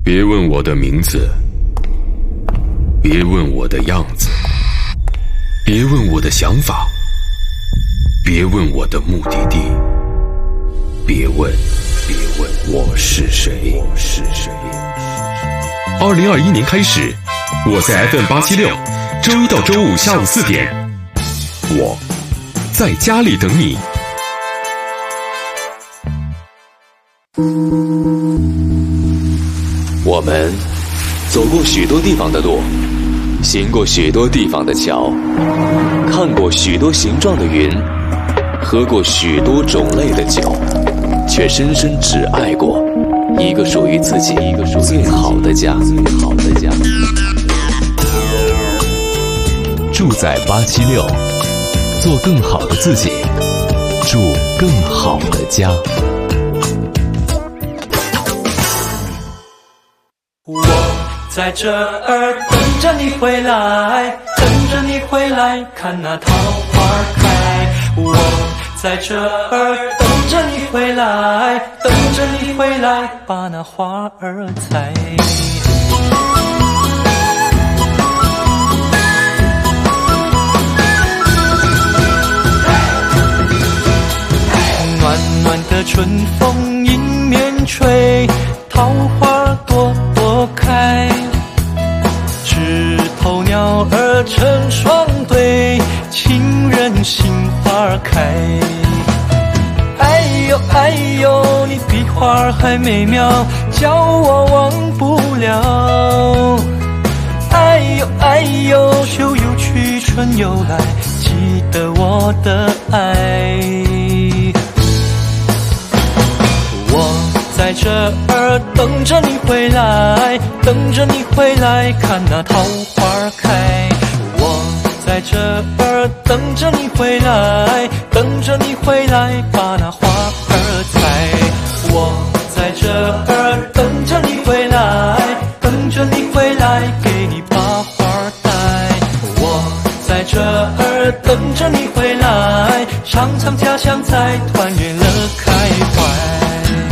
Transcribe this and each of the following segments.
别问我的名字，别问我的样子，别问我的想法，别问我的目的地，别问我是谁。2021年开始，我在 FM876，周一到周五下午4点，我在家里等你。 我们走过许多地方的路，行过许多地方的桥，看过许多形状的云，喝过许多种类的酒，却深深只爱过一个属于自己最好的家。住在876，做更好的自己，住更好的家。 我在这儿等着你回来，等着你回来看那桃花开。我在这儿等着你回来，等着你回来把那花儿采。暖暖的春风迎面吹，桃花朵朵开，枝头鸟儿成双对，情人心花开。哎呦哎呦，你比花还美妙，叫我忘不了。哎呦哎呦，秋又去春又来，记得我的爱。我在这儿等着你回来，等着你回来看那桃花开。我在这儿等着你回来，等着你回来把那花儿采。我在这儿等着你回来，等着你回来给你把花带。我在这儿等着你回来，尝尝家乡菜，团圆乐开怀。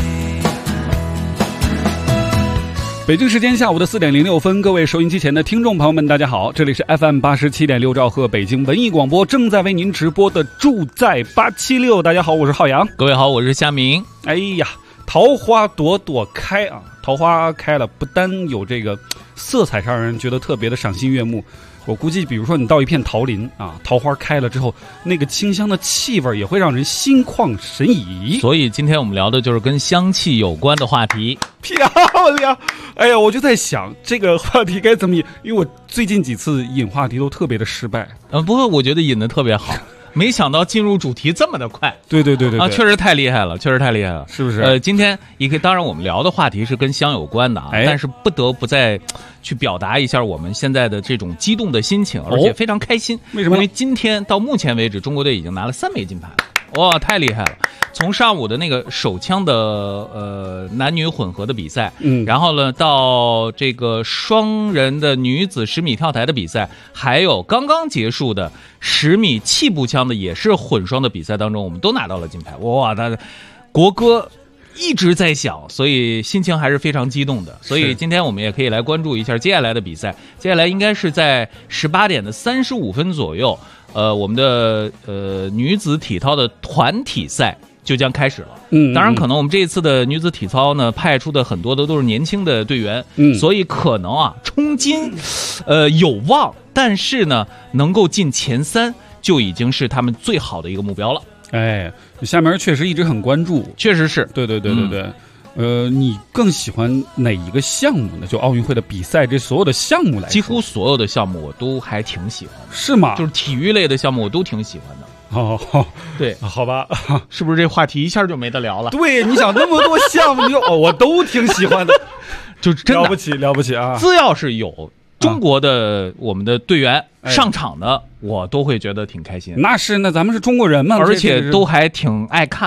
北京时间下午的4点06分，各位收音机前的听众朋友们，大家好，这里是 FM87.6兆赫北京文艺广播正在为您直播的住在876。大家好，我是浩洋。 各位好，我是夏明。 哎呀，桃花朵朵开啊！桃花开了，不单有这个色彩上让人觉得特别的赏心悦目，我估计比如说你到一片桃林啊，桃花开了之后，那个清香的气味也会让人心旷神怡。 所以今天我们聊的就是跟香气有关的话题。 漂亮！哎呀，我就在想这个话题该怎么引，因为我最近几次引话题都特别的失败。 不过我觉得引得特别好。没想到进入主题这么的快。 对啊， 确实太厉害了， 是不是？ 今天也可以，当然我们聊的话题是跟香有关的啊，但是不得不再去表达一下我们现在的这种激动的心情，而且非常开心。 为什么？ 因为今天到目前为止，中国队已经拿了3枚金牌。哇，太厉害了！从上午的那个手枪的男女混合的比赛，然后呢到这个双人的女子10米跳台的比赛，还有刚刚结束的10米气步枪的也是混双的比赛当中，我们都拿到了金牌。哇，那国歌一直在响，所以心情还是非常激动的。所以今天我们也可以来关注一下接下来的比赛。接下来应该是在18点的35分左右，我们的女子体操的团体赛就将开始了。当然可能我们这一次的女子体操呢，派出的很多的都是年轻的队员，所以可能啊冲金有望，但是呢能够进前3就已经是他们最好的一个目标了。 哎，下面确实一直很关注， 确实是， 对。你更喜欢哪一个项目呢？就奥运会的比赛，这所有的项目来说， 几乎所有的项目我都还挺喜欢的。 是吗？ 就是体育类的项目我都挺喜欢的。 哦， 对， 好吧， 是不是这话题一下就没得聊了？ 对，你想那么多项目，我都挺喜欢的， 就真的了不起啊！ 只要是有中国的我们的队员上场的，我都会觉得挺开心。 那咱们是中国人嘛， 而且都还挺爱看的。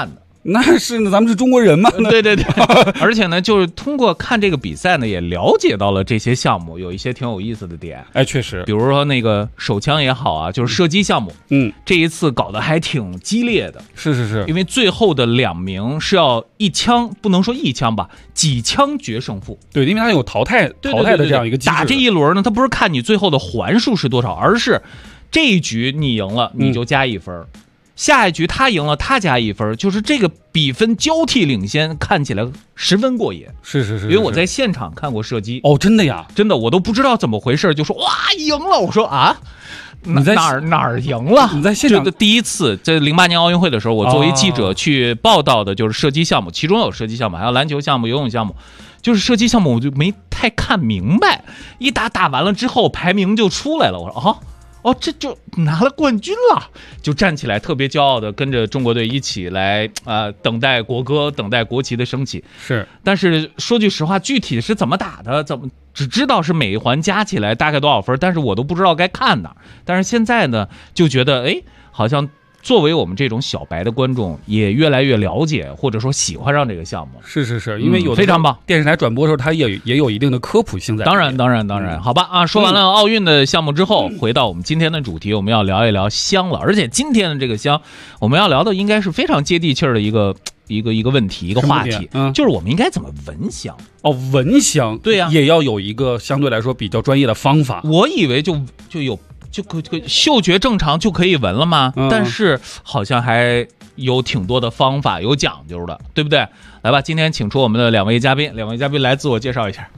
那是咱们是中国人嘛？ 对对对，而且呢，就是通过看这个比赛呢，也了解到了这些项目有一些挺有意思的点。 哎，确实， 比如说那个手枪也好啊，就是射击项目，这一次搞得还挺激烈的。 是， 因为最后的2名是要一枪，不能说一枪吧，几枪决胜负。 对，因为它有淘汰的这样一个机制。 打这一轮呢，它不是看你最后的环数是多少，而是这一局你赢了，你就加1分。下一局他赢了，他加1分，就是这个比分交替领先，看起来十分过瘾。 是， 因为我在现场看过射击。 哦，真的呀？ 真的，我都不知道怎么回事，就说哇赢了，我说啊。 你在哪儿赢了？ 你在现场第一次在08年奥运会的时候，我作为记者去报道的就是射击项目，其中有射击项目，还有篮球项目、游泳项目。就是射击项目我就没太看明白，一打完了之后排名就出来了，我说哦，这就拿了冠军了，就站起来特别骄傲的跟着中国队一起来等待国歌，等待国旗的升起。 是， 但是说句实话，具体是怎么打的，只知道是每一环加起来大概多少分，但是我都不知道该看哪儿。但是现在呢，就觉得好像作为我们这种小白的观众，也越来越了解或者说喜欢上这个项目。 是，因为有非常棒。 电视台转播的时候，它也有一定的科普性在。 当然，好吧啊。说完了奥运的项目之后，回到我们今天的主题，我们要聊一聊香了。而且今天的这个香，我们要聊的应该是非常接地气儿的一个问题，一个话题，就是我们应该怎么闻香。 哦，闻香， 对呀， 也要有一个相对来说比较专业的方法。 我以为就嗅觉正常就可以闻了吗？但是好像还有挺多的方法，有讲究的，对不对？来吧，今天请出我们的2位嘉宾来自我介绍一下。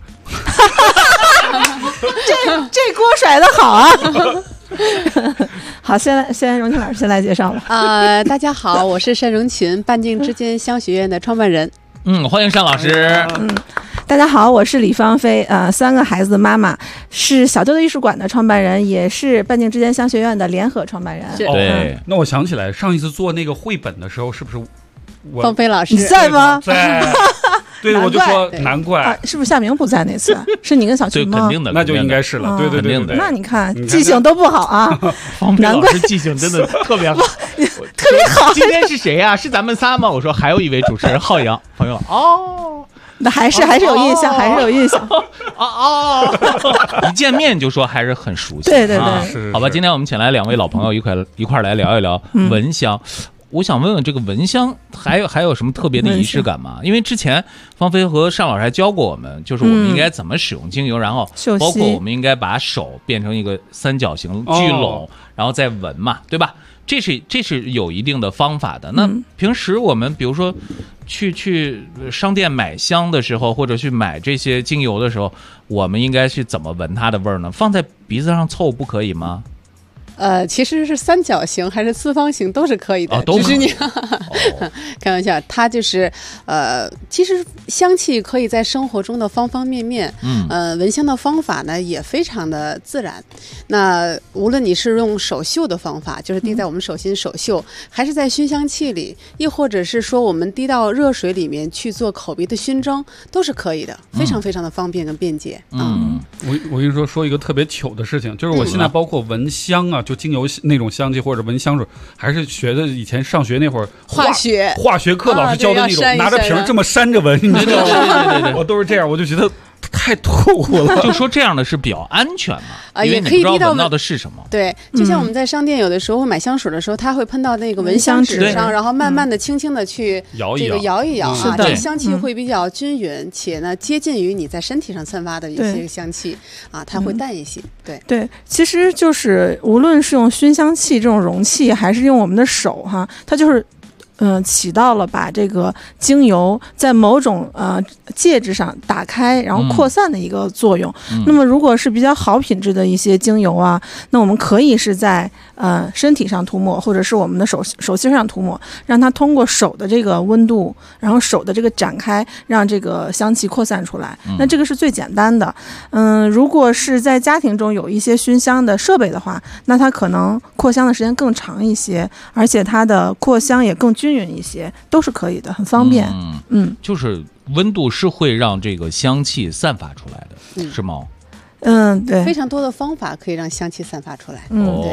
这锅甩得好啊！好，先荣琴老师先来介绍吧。 大家好，我是单荣琴，半径之间香学院的创办人。 欢迎单老师。 大家好，我是李芳菲，3个孩子的妈妈，是小豆的艺术馆的创办人，也是半径之间香学院的联合创办人。 对， 那我想起来，上一次做那个绘本的时候，是不是芳菲老师你在吗？ 在。对，我就说难怪， 是不是夏明不在那次？是你跟小群吗？ 肯定的， 那就应该是了。对， 那你看记性都不好啊。 芳菲老师记性真的特别好， 特别好。 今天是谁呀？是咱们仨吗？我说还有一位主持人浩洋朋友。 那还是有印象，还是有印象。 一见面就说还是很熟悉。 对， 好吧，今天我们请来2位老朋友一块来聊一聊闻香。我想问问这个闻香还有什么特别的仪式感吗？因为之前芳菲和单老师还教过我们，就是我们应该怎么使用精油，然后包括我们应该把手变成一个三角形聚拢，然后再闻嘛，对吧？这是有一定的方法的。那平时我们比如说去商店买香的时候，或者去买这些精油的时候，我们应该是怎么闻它的味儿呢？放在鼻子上凑不可以吗？ 其实是三角形还是四方形都是可以的， 都可以。 只是你开玩笑，它就是其实香气可以在生活中的方方面面，闻香的方法呢也非常的自然。那无论你是用手嗅的方法，就是滴在我们手心手嗅，还是在熏香器里，亦或者是说我们滴到热水里面去做口鼻的熏蒸，都是可以的，非常非常的方便跟便捷。 我跟你说一个特别糗的事情，就是我现在包括闻香啊。就精油那种香气或者闻香水，还是学的以前上学那会儿化学课老师教的那种，拿着瓶这么扇着闻，你知道吗？对，我都是这样，我就觉得太透了。 就说这样的是比较安全嘛， 也可以滴到闻到的是什么？ 对，就像我们在商店有的时候会买香水的时候，它会喷到那个闻香纸上，然后慢慢的、轻轻的去摇一摇啊，这香气会比较均匀，且呢接近于你在身体上散发的一些香气啊，它会淡一些。 对，其实就是无论是用熏香器这种容器，还是用我们的手哈，它就是起到了把这个精油在某种介质上打开然后扩散的一个作用。那么如果是比较好品质的一些精油啊，那我们可以是在身体上涂抹，或者是我们的手心上涂抹，让它通过手的这个温度，然后手的这个展开，让这个香气扩散出来。那这个是最简单的。如果是在家庭中有一些熏香的设备的话，那它可能扩香的时间更长一些，而且它的扩香也更均匀一些，都是可以的，很方便。 就是温度是会让这个香气散发出来的，是吗？ 对， 非常多的方法可以让香气散发出来。对。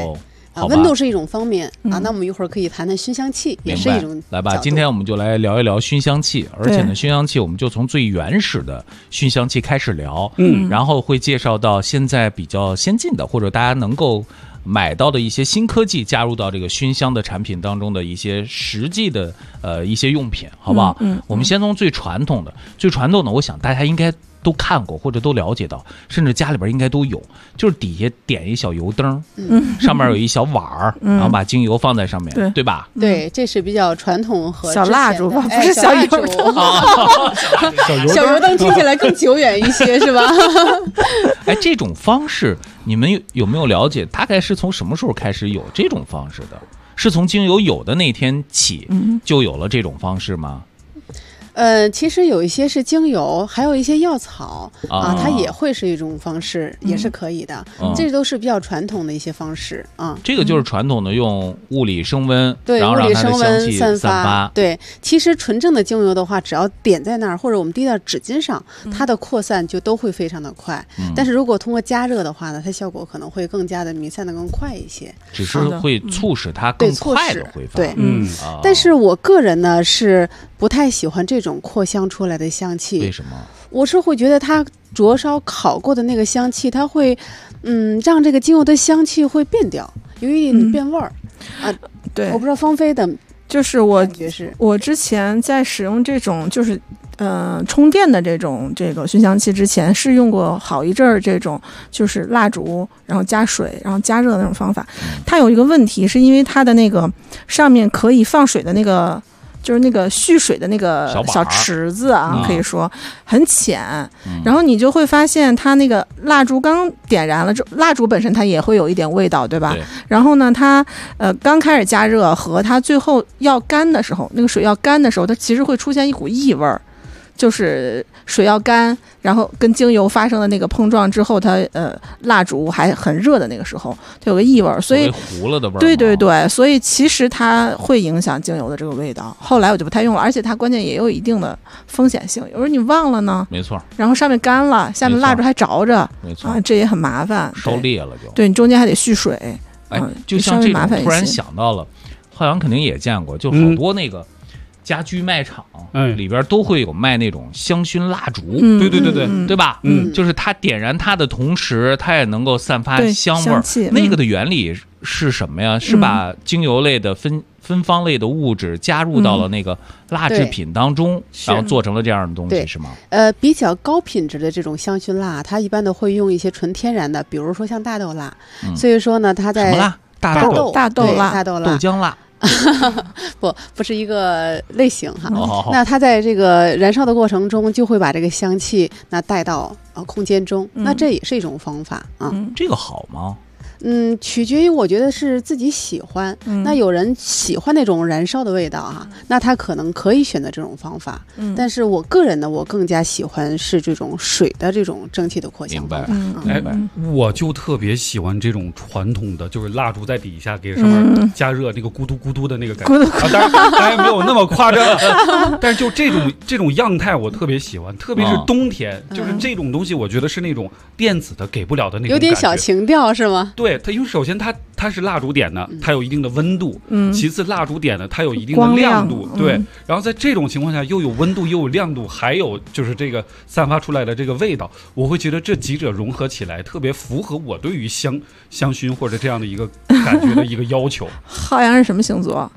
温度是一种方面啊。那我们一会儿可以谈谈熏香器，也是一种。 来吧，今天我们就来聊一聊熏香器，而且呢，熏香器我们就从最原始的熏香器开始聊，然后会介绍到现在比较先进的，或者大家能够买到的一些新科技加入到这个熏香的产品当中的一些实际的一些用品，好不好？我们先从最传统的，我想大家应该都看过或者都了解到，甚至家里边应该都有，就是底下点一小油灯，上面有一小碗儿，然后把精油放在上面，对吧？ 对，这是比较传统和小蜡烛吧，不是小油灯。 小油灯听起来更久远一些，是吧？ 哎，这种方式你们有没有了解？大概是从什么时候开始有这种方式的？是从精油有的那天起就有了这种方式吗？ 其实有一些是精油，还有一些药草啊，它也会是一种方式，也是可以的。这都是比较传统的一些方式啊。 这个就是传统的用物理升温， 对， 然后让它的香气散发。对，其实纯正的精油的话，只要点在那儿，或者我们滴到纸巾上，它的扩散就都会非常的快。但是如果通过加热的话呢，它效果可能会更加的弥散的更快一些， 只是会促使它更快的挥发。 对，但是我个人呢是不太喜欢这种扩香出来的香气。 为什么？ 我是会觉得它灼烧烤过的那个香气，它会让这个精油的香气会变掉，有一点变味儿啊。 对， 我不知道芳菲的， 就是我之前在使用这种就是充电的这个熏香器之前，是用过好一阵儿这种就是蜡烛，然后加水，然后加热的那种方法。它有一个问题，是因为它的那个上面可以放水的那个。就是那个蓄水的那个小池子啊，可以说很浅，然后你就会发现它那个蜡烛刚点燃了之后，蜡烛本身它也会有一点味道，对吧？对。然后呢，它刚开始加热和它最后要干的时候，那个水要干的时候，它其实会出现一股异味儿。就是水要干，然后跟精油发生的那个碰撞之后，它蜡烛还很热的那个时候，它有个异味，所以糊了的味儿。 对对对，所以其实它会影响精油的这个味道。后来我就不太用了，而且它关键也有一定的风险性，有时候你忘了呢， 没错， 然后上面干了，下面蜡烛还着着， 没错啊，这也很麻烦， 烧裂了就。 对，你中间还得蓄水。 哎，就像这种突然想到了，浩洋肯定也见过，就好多那个。家居卖场里边都会有卖那种香薰蜡烛， 对对对对， 对吧？就是它点燃它的同时，它也能够散发香味儿。那个的原理是什么呀？是把精油类的芬芳类的物质加入到了那个蜡制品当中，然后做成了这样的东西，是吗？ 比较高品质的这种香薰蜡，它一般都会用一些纯天然的，比如说像大豆蜡。所以说呢，它在什么蜡？大豆蜡、 豆浆蜡。 不是一个类型哈。那它在这个燃烧的过程中，就会把这个香气带到空间中，那这也是一种方法啊。 这个好吗？ 取决于我觉得是自己喜欢。那有人喜欢那种燃烧的味道哈，那他可能可以选择这种方法。但是我个人呢，我更加喜欢是这种水的这种蒸汽的扩香方法。 明白。 我就特别喜欢这种传统的，就是蜡烛在底下给上面加热那个咕嘟咕嘟的那个感觉。当然没有那么夸张，但是就这种样态我特别喜欢，特别是冬天，就是这种东西我觉得是那种电子的给不了的那种感觉， 有点小情调是吗？ 对。它因为首先它是蜡烛点的，它有一定的温度，其次蜡烛点的它有一定的亮度，对，然后在这种情况下又有温度又有亮度，还有就是这个散发出来的这个味道，我会觉得这几者融合起来特别符合我对于香薰或者这样的一个感觉的一个要求。 浩洋是什么星座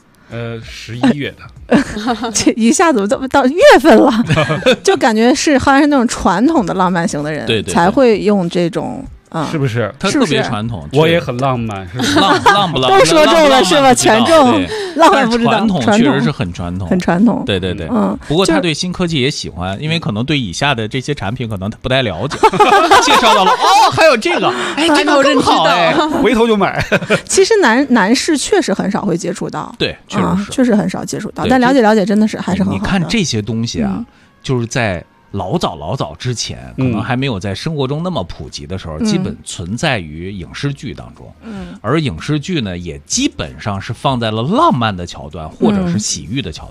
？11月的。 这一下子到月份了，就感觉是好像是那种传统的浪漫型的人， 对才会用这种。 是不是？ 他特别传统， 我也很浪漫，是浪不浪？ 都说中了是吧？全中，浪漫不知道。 传统确实是很传统， 很传统。 对对对，不过他对新科技也喜欢，因为可能对以下的这些产品可能他不太了解。介绍到了还有这个，哎，这个更好哎， 回头就买。 其实男士确实很少会接触到， 对， 确实很少接触到，但了解真的是还是很好的。 你看这些东西啊，就是在。老早之前，可能还没有在生活中那么普及的时候，基本存在于影视剧当中。而影视剧呢，也基本上是放在了浪漫的桥段或者是喜剧的桥段。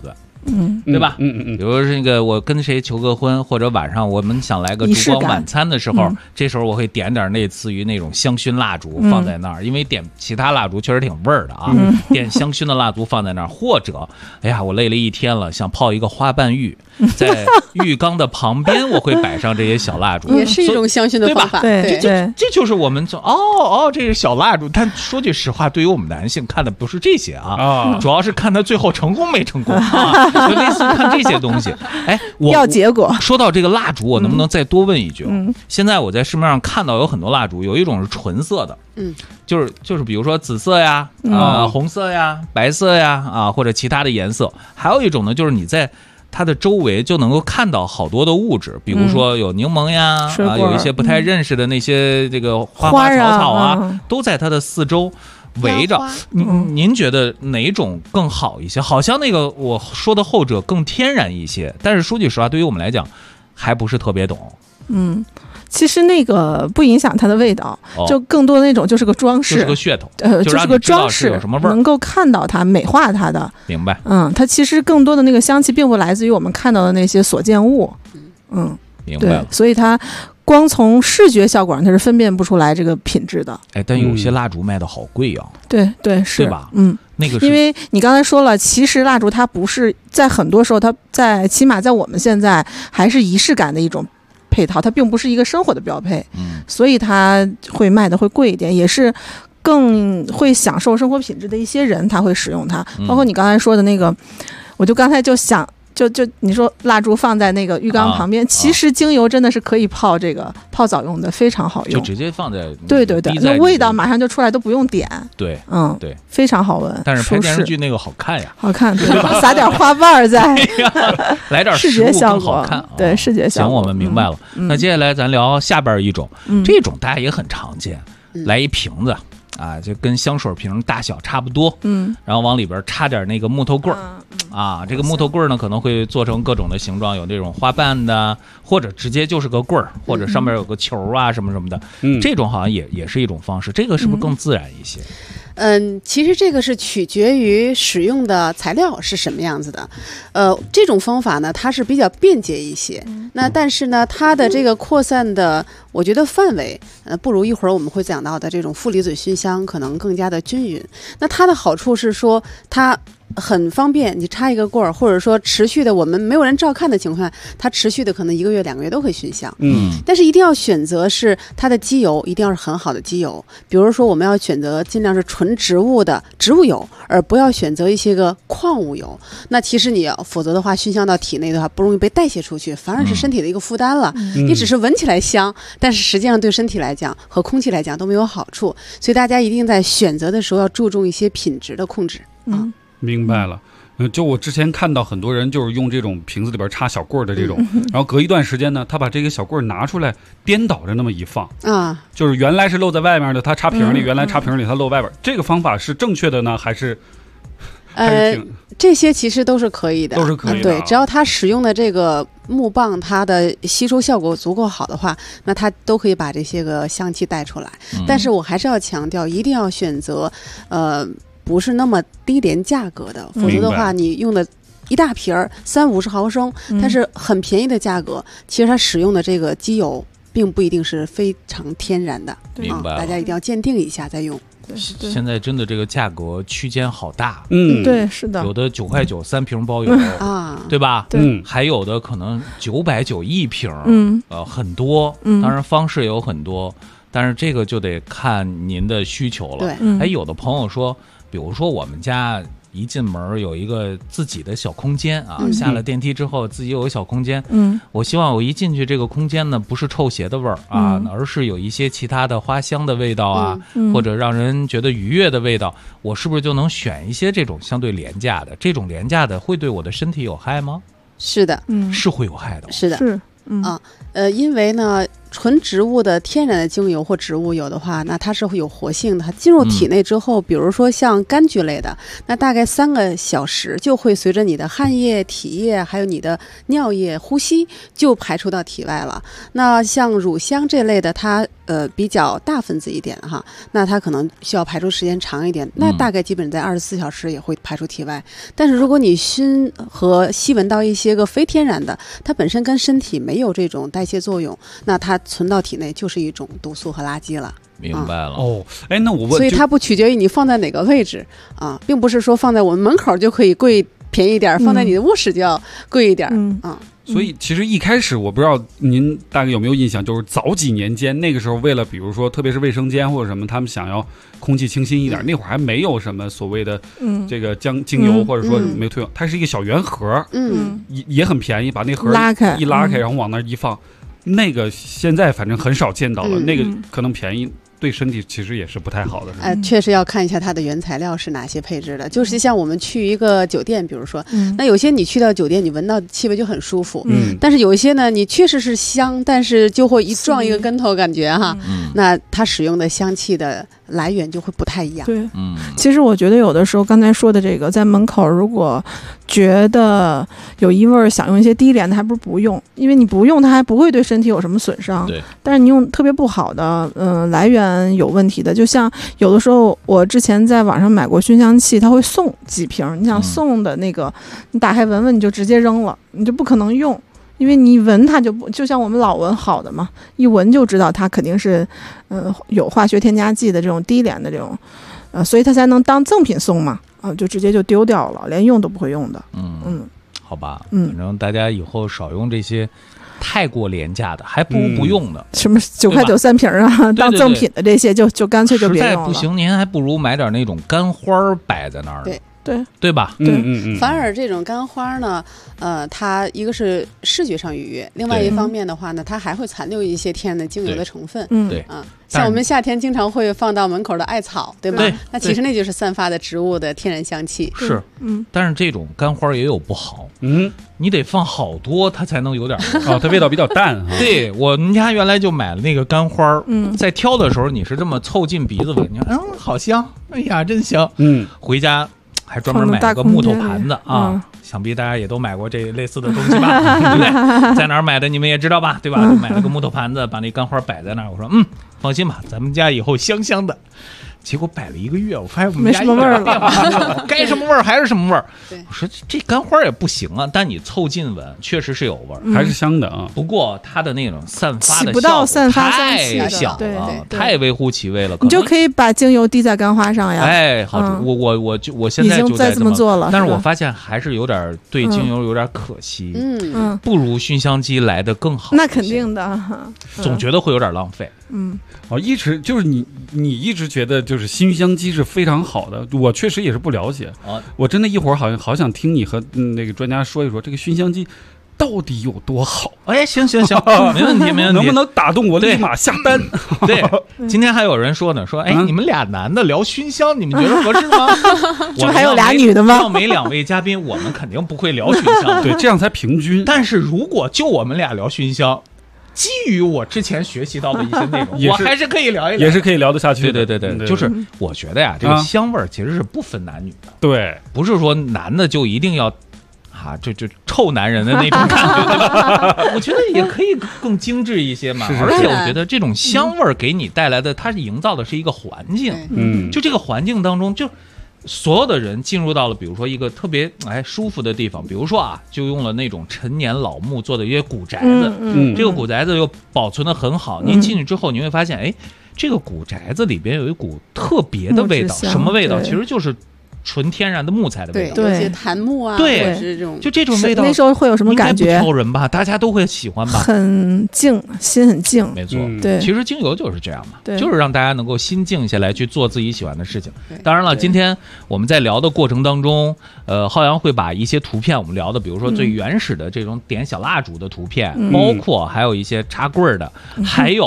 对吧？ 比如说那个我跟谁求个婚，或者晚上我们想来个烛光晚餐的时候，这时候我会点点类似于那种香薰蜡烛放在那儿，因为点其他蜡烛确实挺味儿的啊，点香薰的蜡烛放在那儿，或者哎呀我累了一天了，想泡一个花瓣浴，在浴缸的旁边我会摆上这些小蜡烛， 也是一种香薰的方法。 对， 这就是我们这是小蜡烛。但说句实话，对于我们男性看的不是这些啊，主要是看他最后成功没成功啊，就类似看这些东西。哎， 要结果。 说到这个蜡烛，我能不能再多问一句？现在我在市面上看到有很多蜡烛，有一种是纯色的，就是比如说紫色呀，红色呀，白色呀，或者其他的颜色。还有一种呢，就是你在它的周围就能够看到好多的物质，比如说有柠檬呀，有一些不太认识的那些这个花花草草啊，都在它的四周围着。您觉得哪种更好一些？好像那个我说的后者更天然一些，但是说句实话，对于我们来讲还不是特别懂。 其实那个不影响它的味道，就更多的那种就是个装饰， 就是个噱头， 就是个装饰， 有什么味儿， 能够看到它，美化它的。 明白？ 它其实更多的那个香气并不来自于我们看到的那些所见物。 明白了。 对，所以它光从视觉效果上，它是分辨不出来这个品质的。 哎，但有些蜡烛卖的好贵啊。 对，是， 对吧？那个因为你刚才说了，其实蜡烛它不是在很多时候，它起码在我们现在还是仪式感的一种配套，它并不是一个生活的标配，所以它会卖的会贵一点，也是更会享受生活品质的一些人他会使用它。包括你刚才说的那个，我就刚才就想。就你说蜡烛放在那个浴缸旁边，其实精油真的是可以泡泡澡用的，非常好用， 就直接放在对，那味道马上就出来，都不用点。 对， 对，非常好闻。 但是拍电视剧那个好看呀， 好看，对吧？撒点花瓣在， 来点视觉效果好看。 对，视觉效果。 行，我们明白了。那接下来咱聊下边一种，这种大家也很常见，来一瓶子。就跟香水瓶大小差不多，然后往里边插点那个木头棍儿，这个木头棍儿呢可能会做成各种的形状，有这种花瓣的，或者直接就是个棍儿，或者上面有个球啊什么什么的，这种好像也是一种方式，这个是不是更自然一些？ 其实这个是取决于使用的材料是什么样子的。这种方法呢，它是比较便捷一些。那但是呢，它的这个扩散的，我觉得范围，不如一会儿我们会讲到的这种负离子熏香可能更加的均匀。那它的好处是说，它很方便，你插一个棍儿，或者说持续的，我们没有人照看的情况下，它持续的可能1个月、2个月都会熏香。但是一定要选择是它的机油，一定要是很好的机油。比如说，我们要选择尽量是纯植物的植物油，而不要选择一些个矿物油。那其实否则的话，熏香到体内的话，不容易被代谢出去，反而是身体的一个负担了。你只是闻起来香，但是实际上对身体来讲和空气来讲都没有好处。所以大家一定在选择的时候要注重一些品质的控制。 明白了。就我之前看到很多人就是用这种瓶子里边插小棍儿的这种，然后隔一段时间呢，他把这个小棍儿拿出来颠倒着那么一放就是原来是露在外面的，他插瓶里，原来插瓶里他露外边，这个方法是正确的呢，还是这些其实都是可以的， 都是可以的。 对，只要它使用的这个木棒，它的吸收效果足够好的话，那它都可以把这些个香气带出来。但是我还是要强调，一定要选择不是那么低廉价格的，否则的话，你用的一大瓶儿30-50毫升，但是很便宜的价格，其实它使用的这个机油并不一定是非常天然的。 明白了， 大家一定要鉴定一下再用。 现在真的这个价格区间好大， 对，是的， 有的9.9块3瓶包邮对吧？还有的可能9901瓶，很多，当然方式也有很多，但是这个就得看您的需求了。 对， 有的朋友说，比如说我们家一进门有一个自己的小空间下了电梯之后自己有个小空间，我希望我一进去这个空间呢，不是臭鞋的味儿而是有一些其他的花香的味道或者让人觉得愉悦的味道，我是不是就能选一些这种相对廉价的？这种廉价的会对我的身体有害吗？ 是的， 是会有害的。 是的，因为呢， 纯植物的天然的精油或植物油的话，那它是会有活性的。它进入体内之后，比如说像柑橘类的，那大概3个小时就会随着你的汗液、体液，还有你的尿液、呼吸就排出到体外了。那像乳香这类的，它比较大分子一点哈，那它可能需要排出时间长一点，那大概基本在24小时也会排出体外。但是如果你熏和吸闻到一些个非天然的，它本身跟身体没有这种代谢作用，那它存到体内就是一种毒素和垃圾了。 明白了。 哦，哎，那我问， 所以它不取决于你放在哪个位置啊，并不是说放在我们门口就可以便宜一点，放在你的卧室就要贵一点啊。 所以其实一开始我不知道您大概有没有印象，就是早几年间那个时候，为了比如说特别是卫生间或者什么，他们想要空气清新一点，那会儿还没有什么所谓的这个精油，或者说没有推广，它是一个小圆盒，也很便宜，把那盒一拉开，然后往那儿一放，那个现在反正很少见到了，那个可能便宜。对身体其实也是不太好的。 确实要看一下它的原材料是哪些配置的。就是像我们去一个酒店，比如说，那有些你去到酒店，你闻到气味就很舒服，但是有一些呢，你确实是香，但是就会一撞一个跟头，感觉哈，那它使用的香气的来源就会不太一样。 对，其实我觉得有的时候刚才说的这个，在门口如果觉得有异味，想用一些低廉的，还不如不用，因为你不用它还不会对身体有什么损伤。 对， 但是你用特别不好的，来源有问题的，就像有的时候我之前在网上买过熏香器，它会送几瓶，你想送的那个，你打开闻闻你就直接扔了，你就不可能用，因为你闻它就像我们老闻好的嘛，一闻就知道它肯定是有化学添加剂的这种低廉的这种，所以它才能当赠品送嘛，就直接就丢掉了，连用都不会用的。 好吧，反正大家以后少用这些太过廉价的，还不如不用的。什么 9块93瓶啊，当赠品的这些就干脆就别用了。 实在不行，您还不如买点那种干花摆在那儿。对吧？ 对， 反而这种干花呢，它一个是视觉上愉悦，另外一方面的话呢，它还会残留一些天然的精油的成分。 对， 像我们夏天经常会放到门口的艾草，对吧？对，那其实那就是散发的植物的天然香气。 是，但是这种干花也有不好，你得放好多，它才能有点它味道比较淡。 对，我们家原来就买了那个干花，在挑的时候你是这么凑近鼻子闻，你看，好香，哎呀，真香。回家还专门买了个木头盘子啊，想必大家也都买过这类似的东西吧，对不对？在哪儿买的你们也知道吧，对吧？买了个木头盘子，把那干花摆在那儿，我说放心吧，咱们家以后香香的。结果摆了1个月，我发现我们家没什么味儿了， 该什么味儿还是什么味儿。我说这干花也不行啊，但你凑近闻，确实是有味儿， 还是香的啊。 不过它的那种散发的起不到散发香气太小了，太微乎其微了。 你就可以把精油滴在干花上呀。 好，我现在就在这么做了， 但是我发现还是有点对精油有点可惜，不如熏香机来的更好。 那肯定的， 总觉得会有点浪费。 一直就是你一直觉得就是熏香机是非常好的，我确实也是不了解。我真的一会儿好想听你和那个专家说一说这个熏香机到底有多好。 行，没问题， 能不能打动我立马下单？ 对，今天还有人说呢，说你们俩男的聊熏香，你们觉得合适吗？ 这还有俩女的吗？ 要没2位嘉宾，我们肯定不会聊熏香。 对，这样才平均。 但是如果就我们俩聊熏香，基于我之前学习到的一些内容，我还是可以聊一聊， 也是可以聊得下去的。 对，就是我觉得呀，这个香味儿其实是不分男女的。 对， 不是说男的就一定要就臭男人的那种感觉，对吧？我觉得也可以更精致一些嘛。而且我觉得这种香味儿给你带来的，它是营造的是一个环境。就这个环境当中，就所有的人进入到了比如说一个特别舒服的地方，比如说就用了那种陈年老木做的一些古宅子，这个古宅子又保存得很好，您进去之后你会发现这个古宅子里边有一股特别的味道，什么味道？其实就是纯天然的木材的味道， 对，有些檀木啊， 对， 是这种， 就这种味道， 那时候会有什么感觉？ 应该不挑人吧，大家都会喜欢吧？ 很静，心很静， 没错， 对。 其实精油就是这样嘛， 对， 就是让大家能够心静下来去做自己喜欢的事情。当然了，今天我们在聊的过程当中，浩洋会把一些图片我们聊的，比如说最原始的这种点小蜡烛的图片，包括还有一些插棍的，还有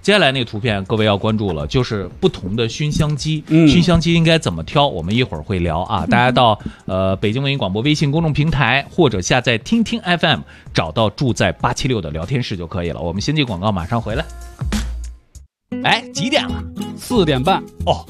接下来那个图片各位要关注了，就是不同的熏香机，熏香机应该怎么挑，我们一会儿会聊啊。大家到北京文艺广播微信公众平台或者下载听听 FM， 找到住在876的聊天室就可以了。我们先进广告，马上回来。哎，几点了 ？4点半。 哦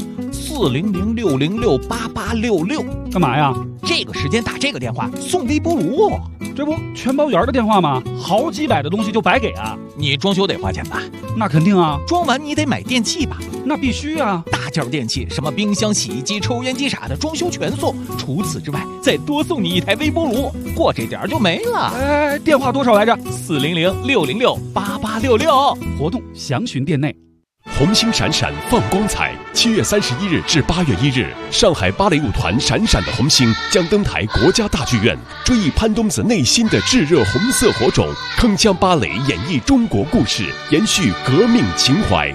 ，400-606-8866， 干嘛呀？ 这个时间打这个电话送微波炉， 这不全包圆的电话吗？好几百的东西就白给啊！ 你装修得花钱吧？ 那肯定啊！ 装完你得买电器吧？ 那必须啊！ 大件电器，什么冰箱、洗衣机、抽油烟机啥的，装修全送。除此之外，再多送你一台微波炉，过这点就没了。 哎，电话多少来着 ？400-606-8866， 活动详询店内。 红星闪闪放光彩，7月31日至8月1日，上海芭蕾舞团闪闪的红星将登台国家大剧院，追忆潘冬子内心的炙热红色火种，铿锵芭蕾演绎中国故事，延续革命情怀。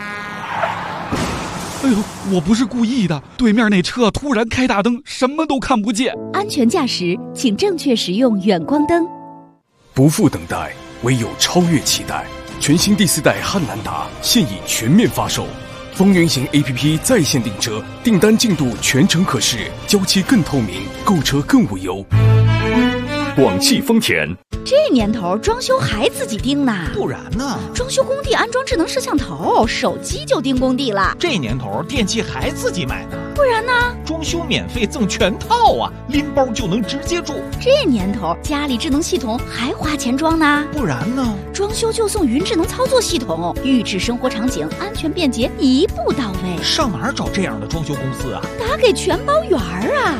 哎呦，我不是故意的，对面那车突然开大灯，什么都看不见。 安全驾驶，请正确使用远光灯。 不负等待，唯有超越期待。全新第4代汉兰达现已全面发售，风云行 APP 在线订车，订单进度全程可视，交期更透明，购车更无忧。 广汽丰田， 这年头装修还自己盯呢？ 不然呢？ 装修工地安装智能摄像头，手机就盯工地了。 这年头电器还自己买呢？ 不然呢？ 装修免费赠全套啊，拎包就能直接住。 这年头家里智能系统还花钱装呢？ 不然呢？ 装修就送云智能操作系统，预制生活场景，安全便捷，一步到位。 上哪儿找这样的装修公司啊？ 打给全包圆儿啊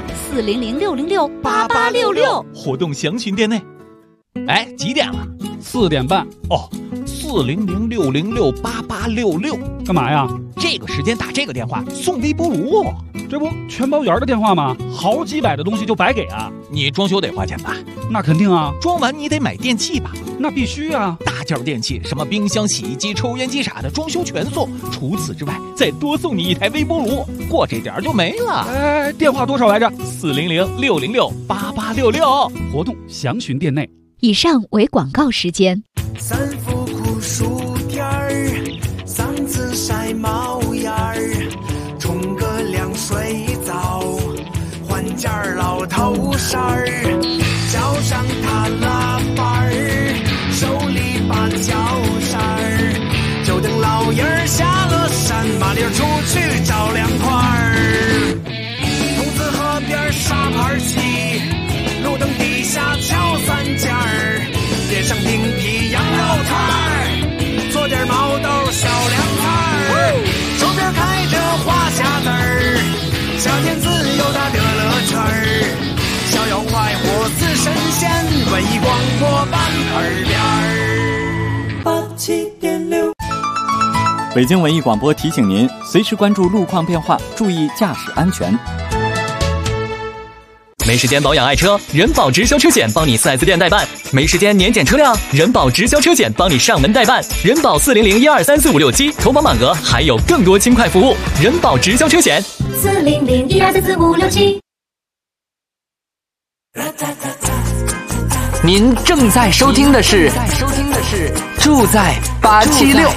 ，400-606-8866， 活动详询店内。哎，几点了 ？4点半。 哦，400-606-8866， 干嘛呀？ 这个时间打这个电话送微波炉， 这不全包圆的电话吗？好几百的东西就白给啊！ 你装修得花钱吧？ 那肯定啊！ 装完你得买电器吧？ 那必须啊！ 大件电器，什么冰箱、洗衣机、抽油烟机啥的，装修全送。除此之外，再多送你一台微波炉，过这点就没了。 哎，电话多少来着 ？400-606-8866， 活动详询店内。 以上为广告时间。 3伏酷暑天儿，嗓子晒冒烟儿，冲个凉水澡，换件老头衫儿，脚上踏拉板儿，手里把脚扇儿，就等老爷儿下了山，麻溜出去找凉快儿。筒子河边沙盘棋，路灯底下敲3件儿，点上冰皮羊肉串儿，做点毛豆小凉菜儿，手边开着花匣子儿，夏天自由的乐乐圈儿，逍遥快活似神仙，文艺广播伴耳边儿。87.6。 北京文艺广播提醒您，随时关注路况变化，注意驾驶安全。 没时间保养爱车，人保直销车险帮你4S店代办；没时间年检车辆，人保直销车险帮你上门代办。人保400-1234567，投保满额还有更多轻快服务。人保直销车险 400-1234567。 您正在收听的是住在876。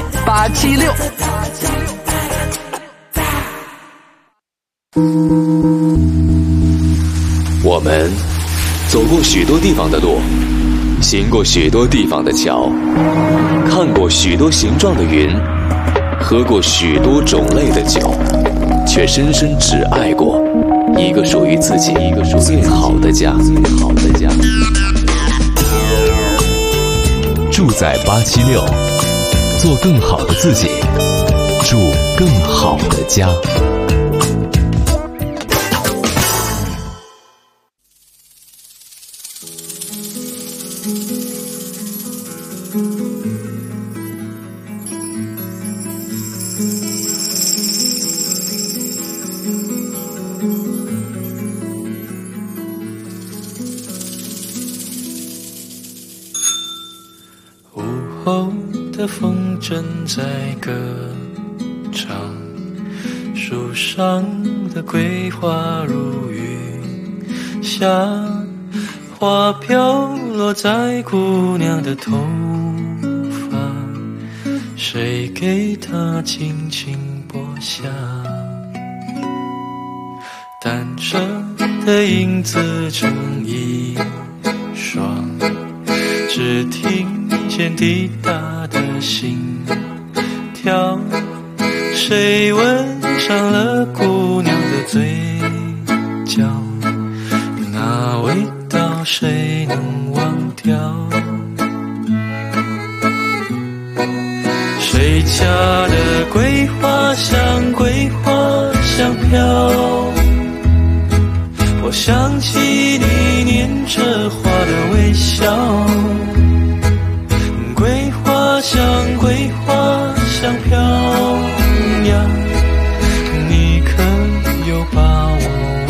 我们走过许多地方的路，行过许多地方的桥，看过许多形状的云，喝过许多种类的酒，却深深只爱过一个属于自己最好的家。住在876，做更好的自己，住更好的家。 午后的风筝在歌唱，树上的桂花如云下，花飘落在姑娘的头发， 谁给它轻轻拨下？单车的影子成一双，只听见滴答的心跳。谁吻上了姑娘的嘴角？那味道谁能忘掉？谁家的桂花香，桂花香飘？我想起你念着花的微笑。桂花香，桂花香飘呀，你可有把我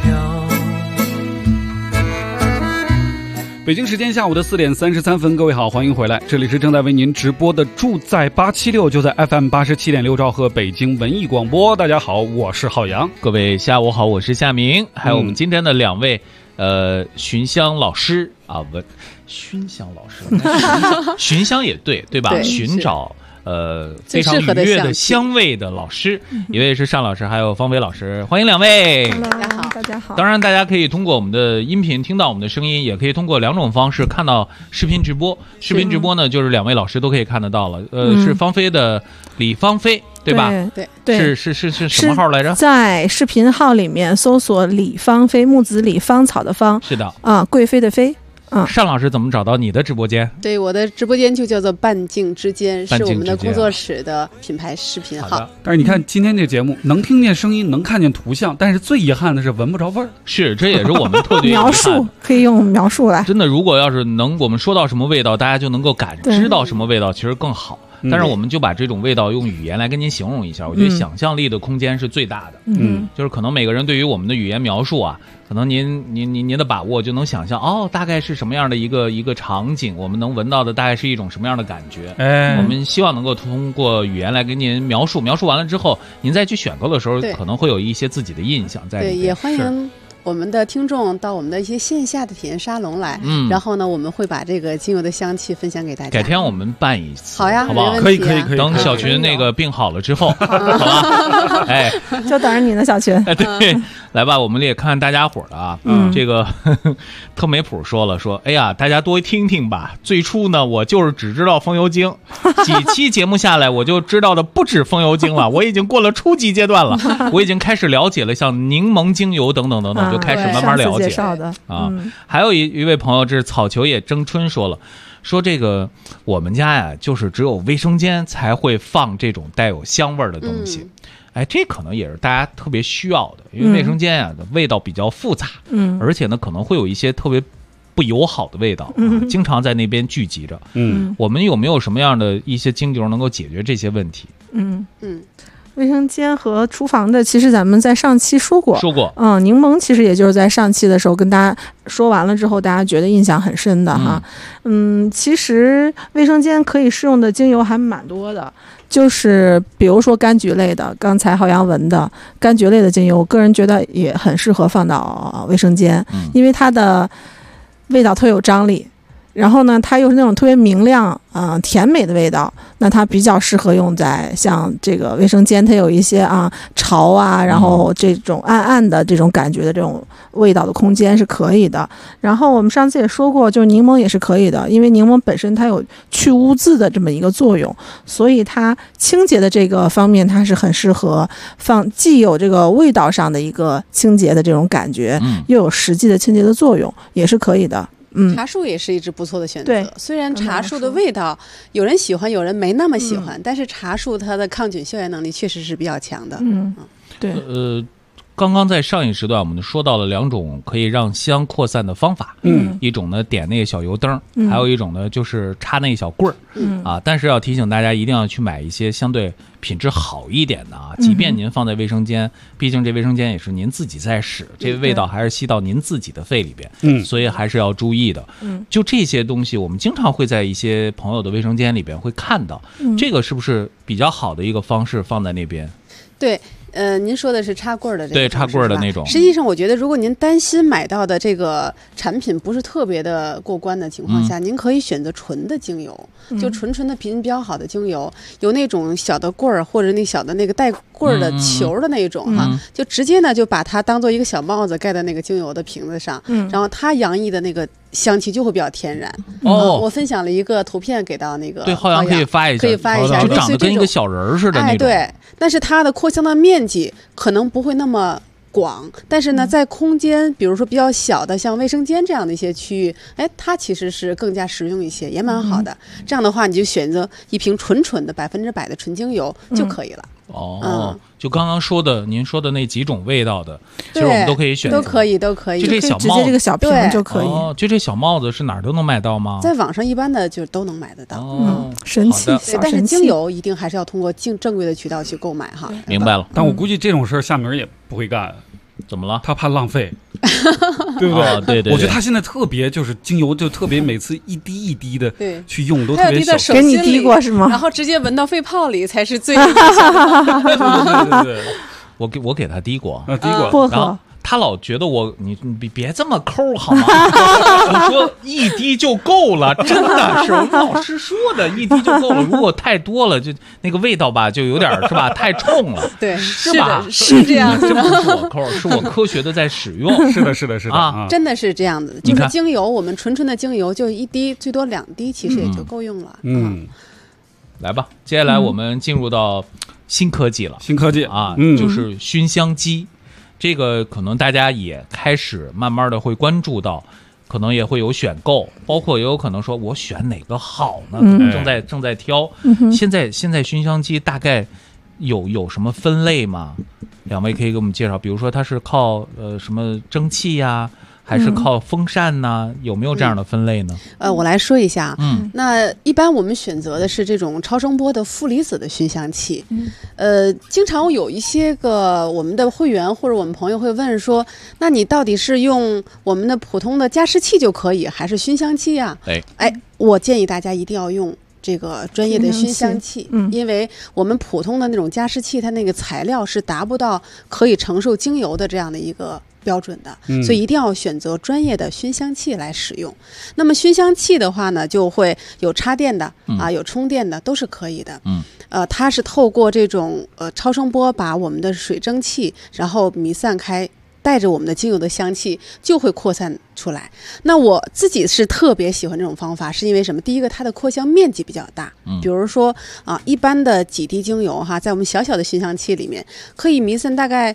忘掉？ 北京时间下午的4点33分，各位好，欢迎回来，这里是正在为您直播的住在876，就在 FM 87.6兆赫北京文艺广播。大家好，我是浩洋。 各位下午好，我是夏明，还有我们今天的2位寻香老师啊，熏香老师，寻香也对吧？ 对， 寻找非常愉悦的香味的老师，一位是尚老师，还有方伟老师，欢迎2位。 大家好，大家好。 当然，大家可以通过我们的音频听到我们的声音，也可以通过2种方式看到视频直播。视频直播呢，就是2位老师都可以看得到了。是芳菲的李芳菲，对吧？ 对， 是什么号来着？ 在视频号里面搜索李芳菲，木子李，芳草的芳。 是的啊，贵妃的妃。 尚老师怎么找到你的直播间？ 对，我的直播间就叫做半径之间，是我们的工作室的品牌视频号。 但是你看今天这节目，能听见声音，能看见图像，但是最遗憾的是闻不着味儿。 是，这也是我们特别描述，可以用描述来。 真的，如果要是我们说到什么味道，大家就能够感知到什么味道，其实更好。但是我们就把这种味道用语言来跟您形容一下，我觉得想象力的空间是最大的。就是可能每个人对于我们的语言描述啊，可能您的把握就能想象大概是什么样的一个场景，我们能闻到的大概是一种什么样的感觉。我们希望能够通过语言来跟您描述完了之后，您再去选购的时候，可能会有一些自己的印象在里面。 对，也欢迎我们的听众到我们的一些线下的体验沙龙来，然后呢，我们会把这个精油的香气分享给大家。 改天我们办一次， 好呀， 好不好？ 可以。 等小群那个病好了之后，好吧？哎， 就等着你呢，小群。 哎，对，来吧，我们也看大家伙的啊。这个特美普说，哎呀，大家多听听吧。最初呢，我就是只知道风油精，几期节目下来，我就知道的不止风油精了，我已经过了初级阶段了，我已经开始了解了，像柠檬精油等等，就开始慢慢了解啊。还有一位朋友，这是草球也争春说这个我们家呀，就是只有卫生间才会放这种带有香味的东西。哎，这可能也是大家特别需要的，因为卫生间呀的味道比较复杂，而且呢可能会有一些特别不友好的味道，经常在那边聚集着。我们有没有什么样的一些精油能够解决这些问题？ 卫生间和厨房的，其实咱们在上期说过。柠檬其实也就是在上期的时候跟大家说完了之后，大家觉得印象很深的哈。其实卫生间可以适用的精油还蛮多的，就是比如说柑橘类的，刚才浩洋闻的柑橘类的精油，我个人觉得也很适合放到卫生间，因为它的味道特有张力。然后呢，它又是那种特别明亮、甜美的味道，那它比较适合用在像这个卫生间，它有一些潮啊，然后这种暗暗的这种感觉的这种味道的空间是可以的。然后我们上次也说过，就是柠檬也是可以的，因为柠檬本身它有去污渍的这么一个作用，所以它清洁的这个方面它是很适合放，既有这个味道上的一个清洁的这种感觉，又有实际的清洁的作用，也是可以的。 茶树也是一支不错的选择。虽然茶树的味道有人喜欢，有人没那么喜欢，但是茶树它的抗菌消炎能力确实是比较强的。 对。 刚刚在上一时段我们说到了2种可以让香扩散的方法，一种呢点那个小油灯，还有一种呢就是插那个小棍儿，但是要提醒大家一定要去买一些相对品质好一点的啊，即便您放在卫生间，毕竟这卫生间也是您自己在使，这味道还是吸到您自己的肺里边，所以还是要注意的。就这些东西我们经常会在一些朋友的卫生间里边会看到，这个是不是比较好的一个方式放在那边？ 对， 您说的是插棍的这个， 对，插棍的那种。 实际上，我觉得如果您担心买到的这个产品不是特别的过关的情况下，您可以选择纯的精油，就纯的品质比较好的精油，有那种小的棍儿或者那小的那个带棍儿的球的那种就直接呢就把它当做一个小帽子盖在那个精油的瓶子上，然后它洋溢的那个香气就会比较天然。我分享了一个图片给到那个， 对，浩洋可以发一下，就长得跟一个小人似的那种。 对，但是它的扩香的面积可能不会那么广，但是呢，在空间比如说比较小的像卫生间这样的一些区域，它其实是更加实用一些，也蛮好的。这样的话，你就选择一瓶纯的100%的纯精油就可以了。 就刚刚说的，您说的那几种味道的，其实我们都可以选择， 都可以。就这小帽子，直接这个小瓶就可以。 就这小帽子是哪儿都能买到吗？ 在网上一般的就都能买得到。 神奇。 但是精油一定还是要通过正规的渠道去购买哈。 明白了。 但我估计这种事儿夏明也不会干。 怎么了？ 他怕浪费，对不对？ 对， 我觉得他现在特别就是精油，就特别每次一滴一滴的去用，都特别小。 给你滴过是吗？ 然后直接闻到肺泡里才是最。 对， 我给他滴过， 滴过， 薄荷。 他老觉得你别这么抠好吗？我说一滴就够了，真的是我们老师说的，一滴就够了。如果太多了，就那个味道吧，就有点是吧，太冲了。 对， 是吧？ 是这样子的。 真不是我抠，是我科学的在使用。 是的啊， 真的是这样子的。就是精油，我们纯的精油就一滴，最多2滴，其实也就够用了。 来吧，接下来我们进入到新科技了。 新科技啊，就是熏香机。这个可能大家也开始慢慢的会关注到，可能也会有选购，包括也有可能说我选哪个好呢？正在挑。现在熏香机大概有什么分类吗？两位可以给我们介绍，比如说它是靠什么蒸汽呀，还是靠风扇呢？有没有这样的分类呢？ 我来说一下。那一般我们选择的是这种超声波的负离子的熏香器。经常有一些个我们的会员或者我们朋友会问说，那你到底是用我们的普通的加湿器就可以，还是熏香器呀？我建议大家一定要用这个专业的熏香器，因为我们普通的那种加湿器，它那个材料是达不到可以承受精油的这样的一个标准的，所以一定要选择专业的熏香器来使用。那么熏香器的话呢，就会有插电的有充电的，都是可以的。它是透过这种超声波把我们的水蒸气然后弥散开，带着我们的精油的香气就会扩散出来。那我自己是特别喜欢这种方法，是因为什么？第一个，它的扩香面积比较大，比如说一般的几滴精油在我们小小的熏香器里面可以弥散大概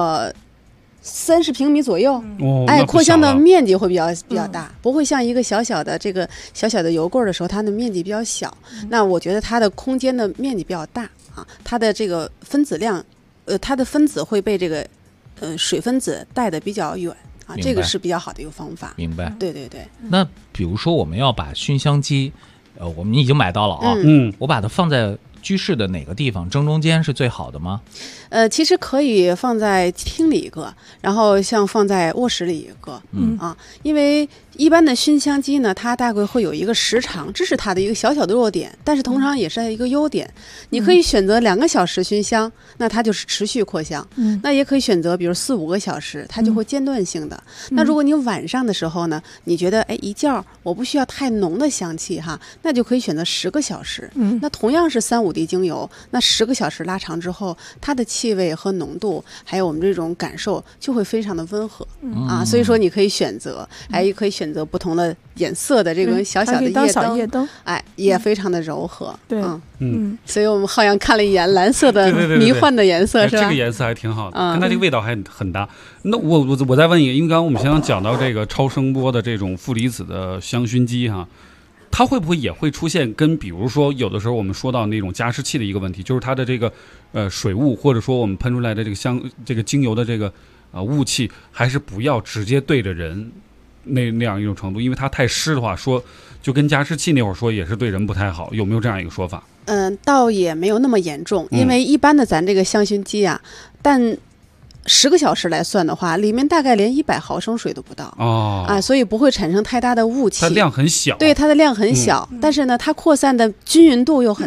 30平米左右，扩香的面积会比较大，不会像一个小小的这个小小的油棍的时候，它的面积比较小。那我觉得它的空间的面积比较大它的这个分子量，它的分子会被这个水分子带得比较远这个是比较好的一个方法。 明白。 对。 那比如说我们要把熏香机，我们已经买到了我把它放在居室的哪个地方？正中间是最好的吗？ 其实可以放在厅里一个，然后像放在卧室里一个，因为一般的熏香机呢，它大概会有一个时长，这是它的一个小小的弱点，但是通常也是一个优点。你可以选择2个小时熏香，那它就是持续扩香。那也可以选择比如4-5个小时，它就会间断性的。那如果你晚上的时候呢，你觉得一觉我不需要太浓的香气那就可以选择10个小时。那同样是3-5滴精油，那10个小时拉长之后，它的气味和浓度还有我们这种感受就会非常的温和所以说你可以选择也可以选择不同的颜色的这个小小的夜灯，也非常的柔和。 对， 所以我们好像看了一眼蓝色的迷幻的颜色，是吧？ 这个颜色还挺好的，跟它这个味道还很搭。那我再问一个，因为刚刚我们先讲到这个超声波的这种负离子的香薰机它会不会也会出现跟比如说有的时候我们说到那种加湿器的一个问题，就是它的这个水雾或者说我们喷出来的这个精油的这个雾气，还是不要直接对着人那样一种程度，因为它太湿的话，说就跟加湿器那会儿说也是对人不太好，有没有这样一个说法？ 倒也没有那么严重，因为一般的咱这个香薰机但10个小时来算的话，里面大概连100毫升水都不到所以不会产生太大的雾气。 它量很小， 对，它的量很小，但是呢，它扩散的均匀度又很大。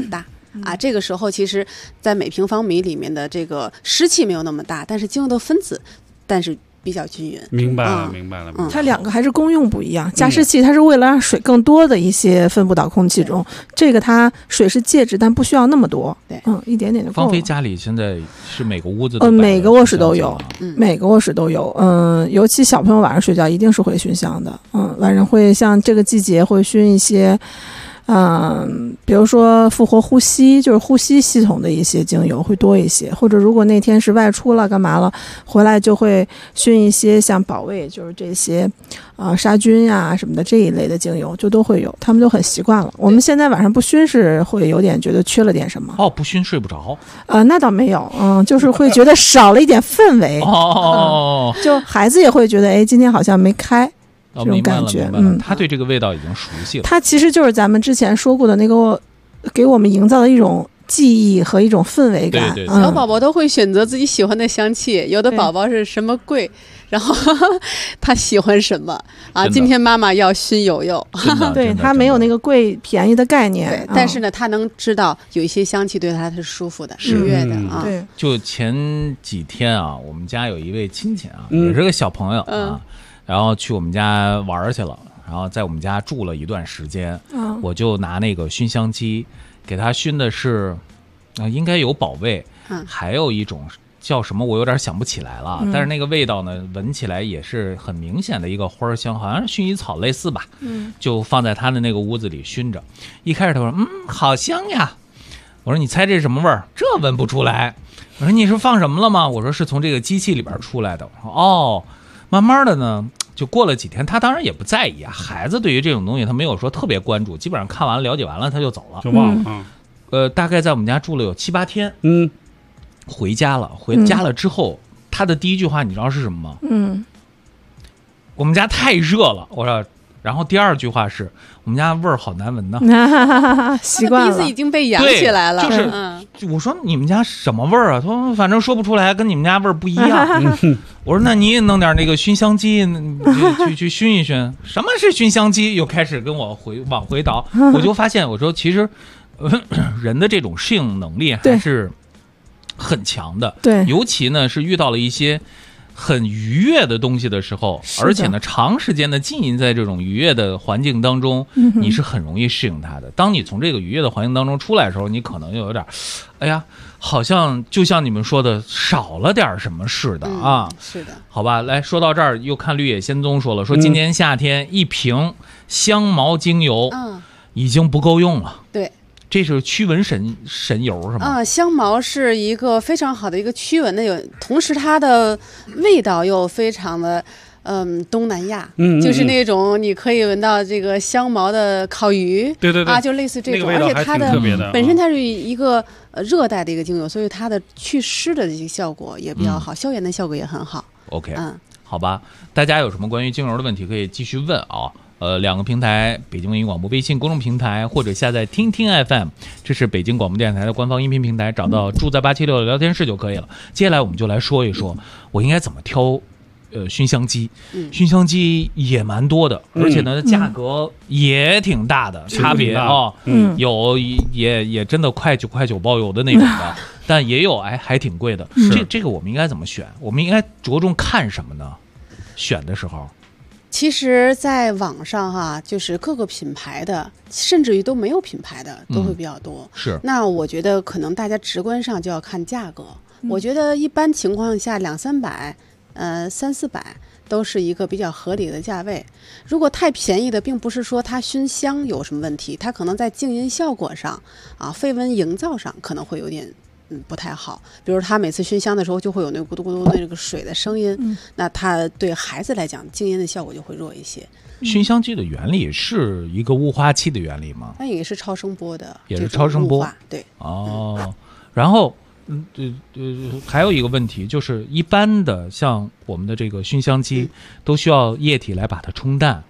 啊。这个时候其实，在每平方米里面的这个湿气没有那么大，但是精油的分子，但是比较均匀。 明白了，明白了。 它两个还是功用不一样。加湿器它是为了让水更多的一些分布到空气中，这个它水是介质，但不需要那么多。 对， 一点点就够了。 芳菲家里现在是每个屋子都每个卧室都有，每个卧室都有。尤其小朋友晚上睡觉一定是会熏香的。晚上会像这个季节会熏一些。比如说复活呼吸，就是呼吸系统的一些精油会多一些，或者如果那天是外出了干嘛了，回来就会熏一些像保卫，就是这些杀菌呀什么的这一类的精油就都会有，他们就很习惯了。我们现在晚上不熏是会有点觉得缺了点什么。 不熏睡不着。 那倒没有，就是会觉得少了一点氛围。就孩子也会觉得，今天好像没开。这种感觉， 他对这个味道已经熟悉了。 他其实就是咱们之前说过的那个，给我们营造的一种记忆和一种氛围感。 对， 小宝宝都会选择自己喜欢的香气，有的宝宝是什么贵，然后他喜欢什么啊？今天妈妈要熏油油， 对他没有那个贵便宜的概念， 但是呢，他能知道有一些香气对他是舒服的、愉悦的啊。 对， 就前几天啊，我们家有一位亲戚啊，也是个小朋友啊。然后去我们家玩去了，然后在我们家住了一段时间，我就拿那个熏香机给他熏的是，应该有保卫，还有一种叫什么我有点想不起来了，但是那个味道呢，闻起来也是很明显的一个花香，好像是薰衣草类似吧，就放在他的那个屋子里熏着。一开始他说好香呀，我说你猜这是什么味儿？这闻不出来。我说你是放什么了吗？我说是从这个机器里边出来的。哦，慢慢的呢。就过了几天，他当然也不在意啊。孩子对于这种东西，他没有说特别关注，基本上看完了、了解完了，他就走了， 就忘了。 大概在我们家住了有7-8天，回家了。回家了之后，他的第一句话你知道是什么吗？我们家太热了。我说，然后第二句话是我们家味儿好难闻呢。 习惯了， 鼻子已经被养起来了。 就是，我说你们家什么味儿啊？他说反正说不出来，跟你们家味儿不一样。我说那你也弄点那个熏香机，去熏一熏。什么是熏香机？又开始跟我往回倒。我就发现，我说其实人的这种适应能力还是很强的。 对， 尤其呢是遇到了一些很愉悦的东西的时候，而且呢长时间的浸淫在这种愉悦的环境当中，你是很容易适应它的。当你从这个愉悦的环境当中出来的时候，你可能又有点哎呀好像就像你们说的少了点什么似的啊。 是的， 好吧，来说到这儿又看绿野仙踪说了，说今年夏天一瓶香茅精油已经不够用了。 对， 这是驱蚊神油是吗？ 香茅是一个非常好的一个驱蚊的油，同时它的味道又非常的东南亚，就是那种你可以闻到这个香茅的烤鱼， 对啊，就类似这种，而且它的本身它是一个热带的一个精油，所以它的祛湿的这个效果也比较好，消炎的效果也很好。 OK，好吧，大家有什么关于精油的问题可以继续问啊。2个平台，北京文艺广播微信公众平台，或者下载听听 FM， 这是北京广播电台的官方音频平台，找到住在876的聊天室就可以了。接下来我们就来说一说，我应该怎么挑熏香机。熏香机也蛮多的，而且呢价格也挺大的差别啊。有也真的快9块9包邮的那种的，但也有还挺贵的。这个我们应该怎么选？我们应该着重看什么呢？选的时候。 其实在网上就是各个品牌的，甚至于都没有品牌的都会比较多。 是， 那我觉得可能大家直观上就要看价格。我觉得一般情况下200-300， 300-400都是一个比较合理的价位。如果太便宜的，并不是说它熏香有什么问题，它可能在静音效果上飞蚊营造上可能会有点不太好。比如他每次熏香的时候就会有那个咕嘟咕嘟那个水的声音，那它对孩子来讲静音的效果就会弱一些。 熏香机的原理是一个雾化器的原理吗？ 那也是超声波的， 也是超声波。 对。 然后还有一个问题就是，一般的像我们的这个熏香机都需要液体来把它冲淡。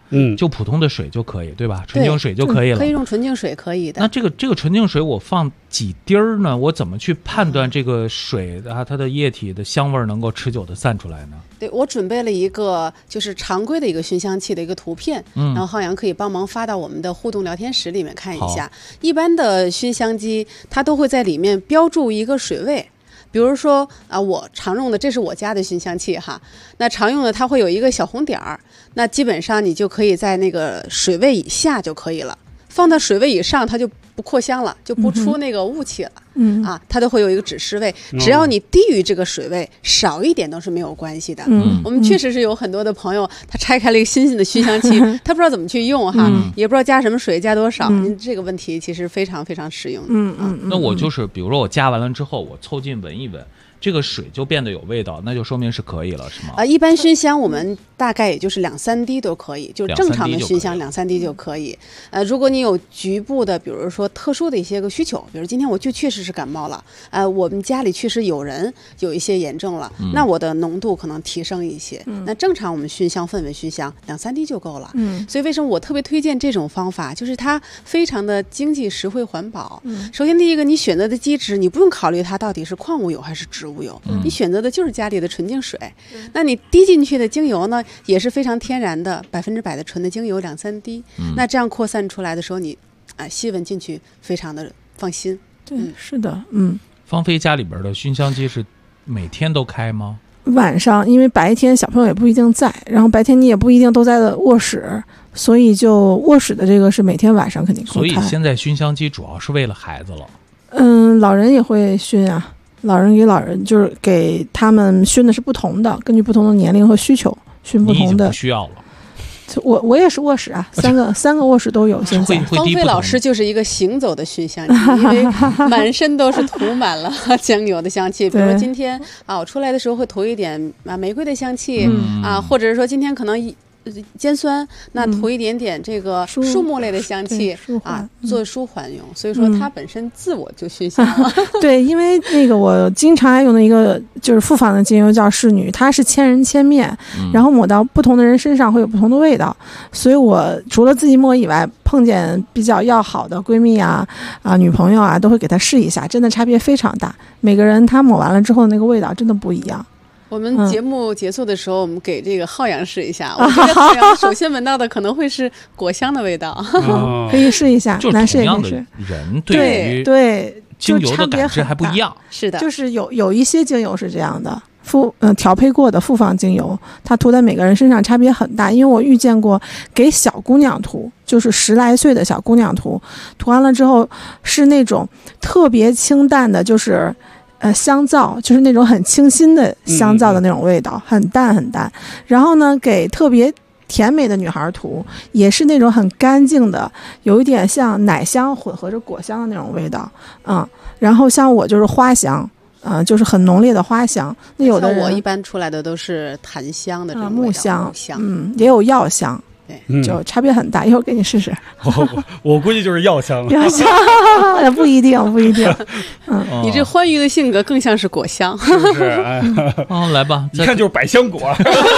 就普通的水就可以，对吧？纯净水就可以了， 可以用纯净水可以的。 那这个纯净水我放几滴儿呢？我怎么去判断这个水它的液体的香味能够持久的散出来呢？ 对，我准备了一个就是常规的一个熏香器的一个图片，然后浩洋可以帮忙发到我们的互动聊天室里面看一下。一般的熏香机它都会在里面标注一个水位。比如说我常用的，这是我家的熏香器哈，那常用的它会有一个小红点儿，那基本上你就可以在那个水位以下就可以了，放到水位以上它就不扩香了，就不出那个雾气了。它都会有一个指示位，只要你低于这个水位，少一点都是没有关系的。我们确实是有很多的朋友，他拆开了一个新的熏香器，他不知道怎么去用哈，也不知道加什么水，加多少。您这个问题其实非常非常实用。 那我就是比如说我加完了之后，我凑近闻一闻。这个水就变得有味道，那就说明是可以了，是吗？ 一般熏香我们大概也就是2-3滴都可以，就是正常的熏香2-3滴就可以。如果你有局部的，比如说特殊的一些个需求，比如今天我就确实是感冒了，我们家里确实有人有一些炎症了，那我的浓度可能提升一些。那正常我们熏香氛围熏香2-3滴就够了。所以为什么我特别推荐这种方法，就是它非常的经济实惠环保。首先第一个，你选择的基质你不用考虑它到底是矿物油还是植物油，你选择的就是家里的纯净水。那你滴进去的精油呢，也是非常天然的100%的纯的精油2-3滴。那这样扩散出来的时候，你吸闻进去非常的放心。 对，是的。 芳菲家里边的熏香机是每天都开吗？ 晚上，因为白天小朋友也不一定在，然后白天你也不一定都在卧室，所以就卧室的这个是每天晚上肯定会开。 所以现在熏香机主要是为了孩子了。 老人也会熏啊。老人给老人就是给他们熏的是不同的，根据不同的年龄和需求熏不同的。 你已经不需要了。 我也是卧室啊，三个卧室都有。现在芳菲老师就是一个行走的熏香机，因为满身都是涂满了精油的香气。比如说今天我出来的时候会涂一点玫瑰的香气或者是说今天可能尖酸，那涂一点点这个树木类的香气做舒缓用，所以说它本身自我就熏香了。 对，因为那个我经常爱用的一个就是复方的精油叫仕女，它是千人千面，然后抹到不同的人身上会有不同的味道，所以我除了自己抹以外，碰见比较要好的闺蜜女朋友都会给她试一下，真的差别非常大，每个人她抹完了之后那个味道真的不一样。 我们节目结束的时候，我们给这个浩洋试一下。我觉得浩洋首先闻到的可能会是果香的味道， 可以试一下。 就是同样的人对对精油的感知还不一样。 是的， 就是有一些精油是这样的，调配过的复方精油，它涂在每个人身上差别很大。因为我遇见过给小姑娘涂，就是10来岁的小姑娘涂完了之后是那种特别清淡的，就是香皂，就是那种很清新的香皂的那种味道，很淡很淡。然后呢，给特别甜美的女孩涂，也是那种很干净的，有一点像奶香混合着果香的那种味道。然后像我就是花香，就是很浓烈的花香。那有的人我一般出来的都是檀香的这种木香，也有药香。就差别很大，一会儿给你试试。 我估计就是药香， 药香不一定。 你这欢愉的性格更像是果香， 是不是？ 来吧， 一看就是百香果。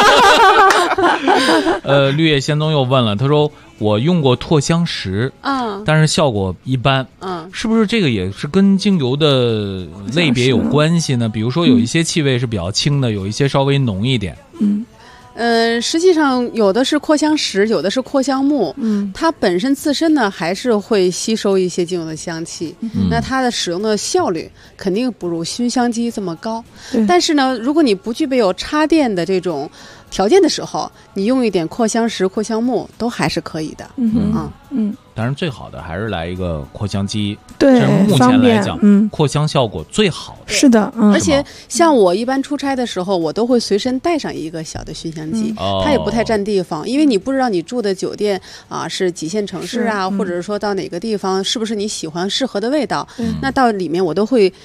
绿叶仙踪又问了，他说我用过拓香石，但是效果一般，是不是这个也是跟精油的类别有关系呢？比如说有一些气味是比较轻的，有一些稍微浓一点。 实际上有的是扩香石，有的是扩香木，它本身自身呢还是会吸收一些精油的香气，那它的使用的效率肯定不如熏香机这么高。但是呢，如果你不具备有插电的这种条件的时候，你用一点扩香石、扩香木都还是可以的。 当然最好的还是来一个扩香机， 对， 目前来讲，扩香效果最好的。 是的， 而且像我一般出差的时候，我都会随身带上一个小的熏香机，它也不太占地方，因为你不知道你住的酒店是几线城市或者是说到哪个地方是不是你喜欢适合的味道，那到里面我都会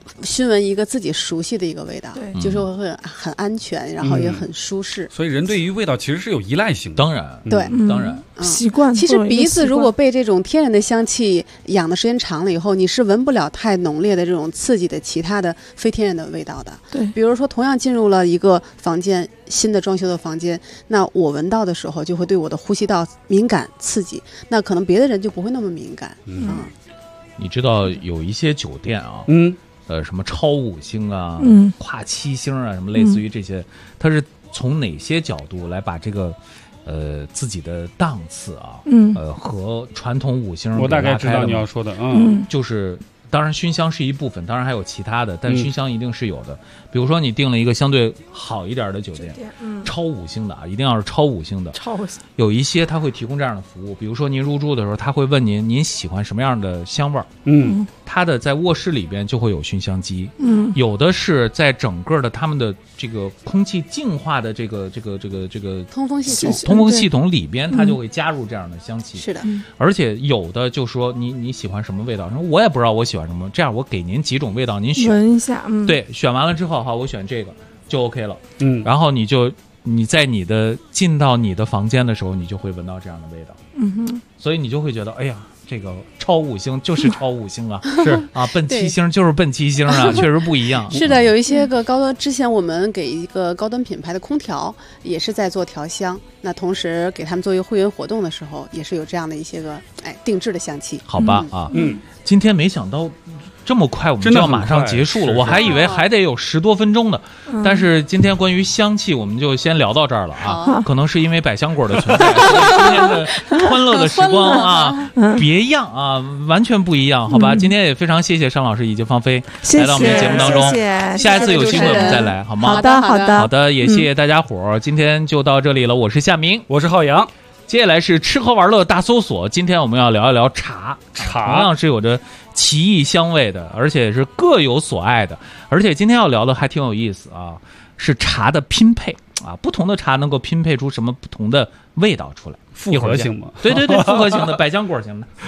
熏闻一个自己熟悉的一个味道，就是会很安全，然后也很舒适。 所以人对于味道其实是有依赖性的。 当然， 对， 当然， 习惯。 其实鼻子如果被这种天然的香气养的时间长了以后，你是闻不了太浓烈的这种刺激的其他的非天然的味道的。 对， 比如说同样进入了一个房间，新的装修的房间，那我闻到的时候就会对我的呼吸道敏感刺激，那可能别的人就不会那么敏感。 你知道有一些酒店啊，什么超5星啊，跨7星啊，什么类似于这些，它是从哪些角度来把这个自己的档次啊，和传统5星我大概知道你要说的， 就是当然熏香是一部分，当然还有其他的，但熏香一定是有的。比如说你订了一个相对好一点的酒店，超5星的啊，一定要是超5星的。有一些他会提供这样的服务，比如说您入住的时候，他会问您喜欢什么样的香味儿，他的在卧室里边就会有熏香机，有的是在整个的他们的这个空气净化的这个通风系统里边，它就会加入这样的香气。 是的， 而且有的就说你喜欢什么味道，说我也不知道我喜欢什么，这样我给您几种味道，您选闻一下， 对，选完了之后，好，我选这个就 OK 了，然后你在进到你的房间的时候，你就会闻到这样的味道，所以你就会觉得，哎呀。这个超5星就是超5星啊，是啊，奔7星就是奔7星啊，确实不一样。 是的，有一些个高端，之前我们给一个高端品牌的空调也是在做调香，那同时给他们做一个会员活动的时候，也是有这样的一些个定制的香气。 好吧啊，今天没想到。这么快我们就要马上结束了，我还以为还得有10多分钟呢。但是今天关于香气，我们就先聊到这儿了啊。可能是因为百香果的存在，所以今天的欢乐的时光啊，别样啊，完全不一样，好吧？今天也非常谢谢尚老师以及芳菲来到我们的节目当中，下一次有机会我们再来，好吗？ 好的， 也谢谢大家伙儿，今天就到这里了。我是夏明， 我是浩洋。 接下来是吃喝玩乐大搜索，今天我们要聊一聊茶，同样是有着奇异香味的，而且是各有所爱的。而且今天要聊的还挺有意思啊，是茶的拼配啊，不同的茶能够拼配出什么不同的味道出来？ 复合型吗？ 对，复合型的，百香果型的。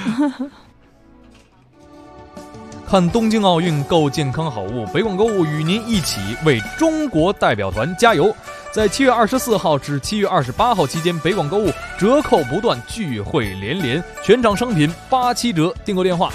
看东京奥运，购健康好物，北广购物与您一起为中国代表团加油！在7月24号至7月28号期间，北广购物折扣不断，聚会连连，全场商品87折。订购电话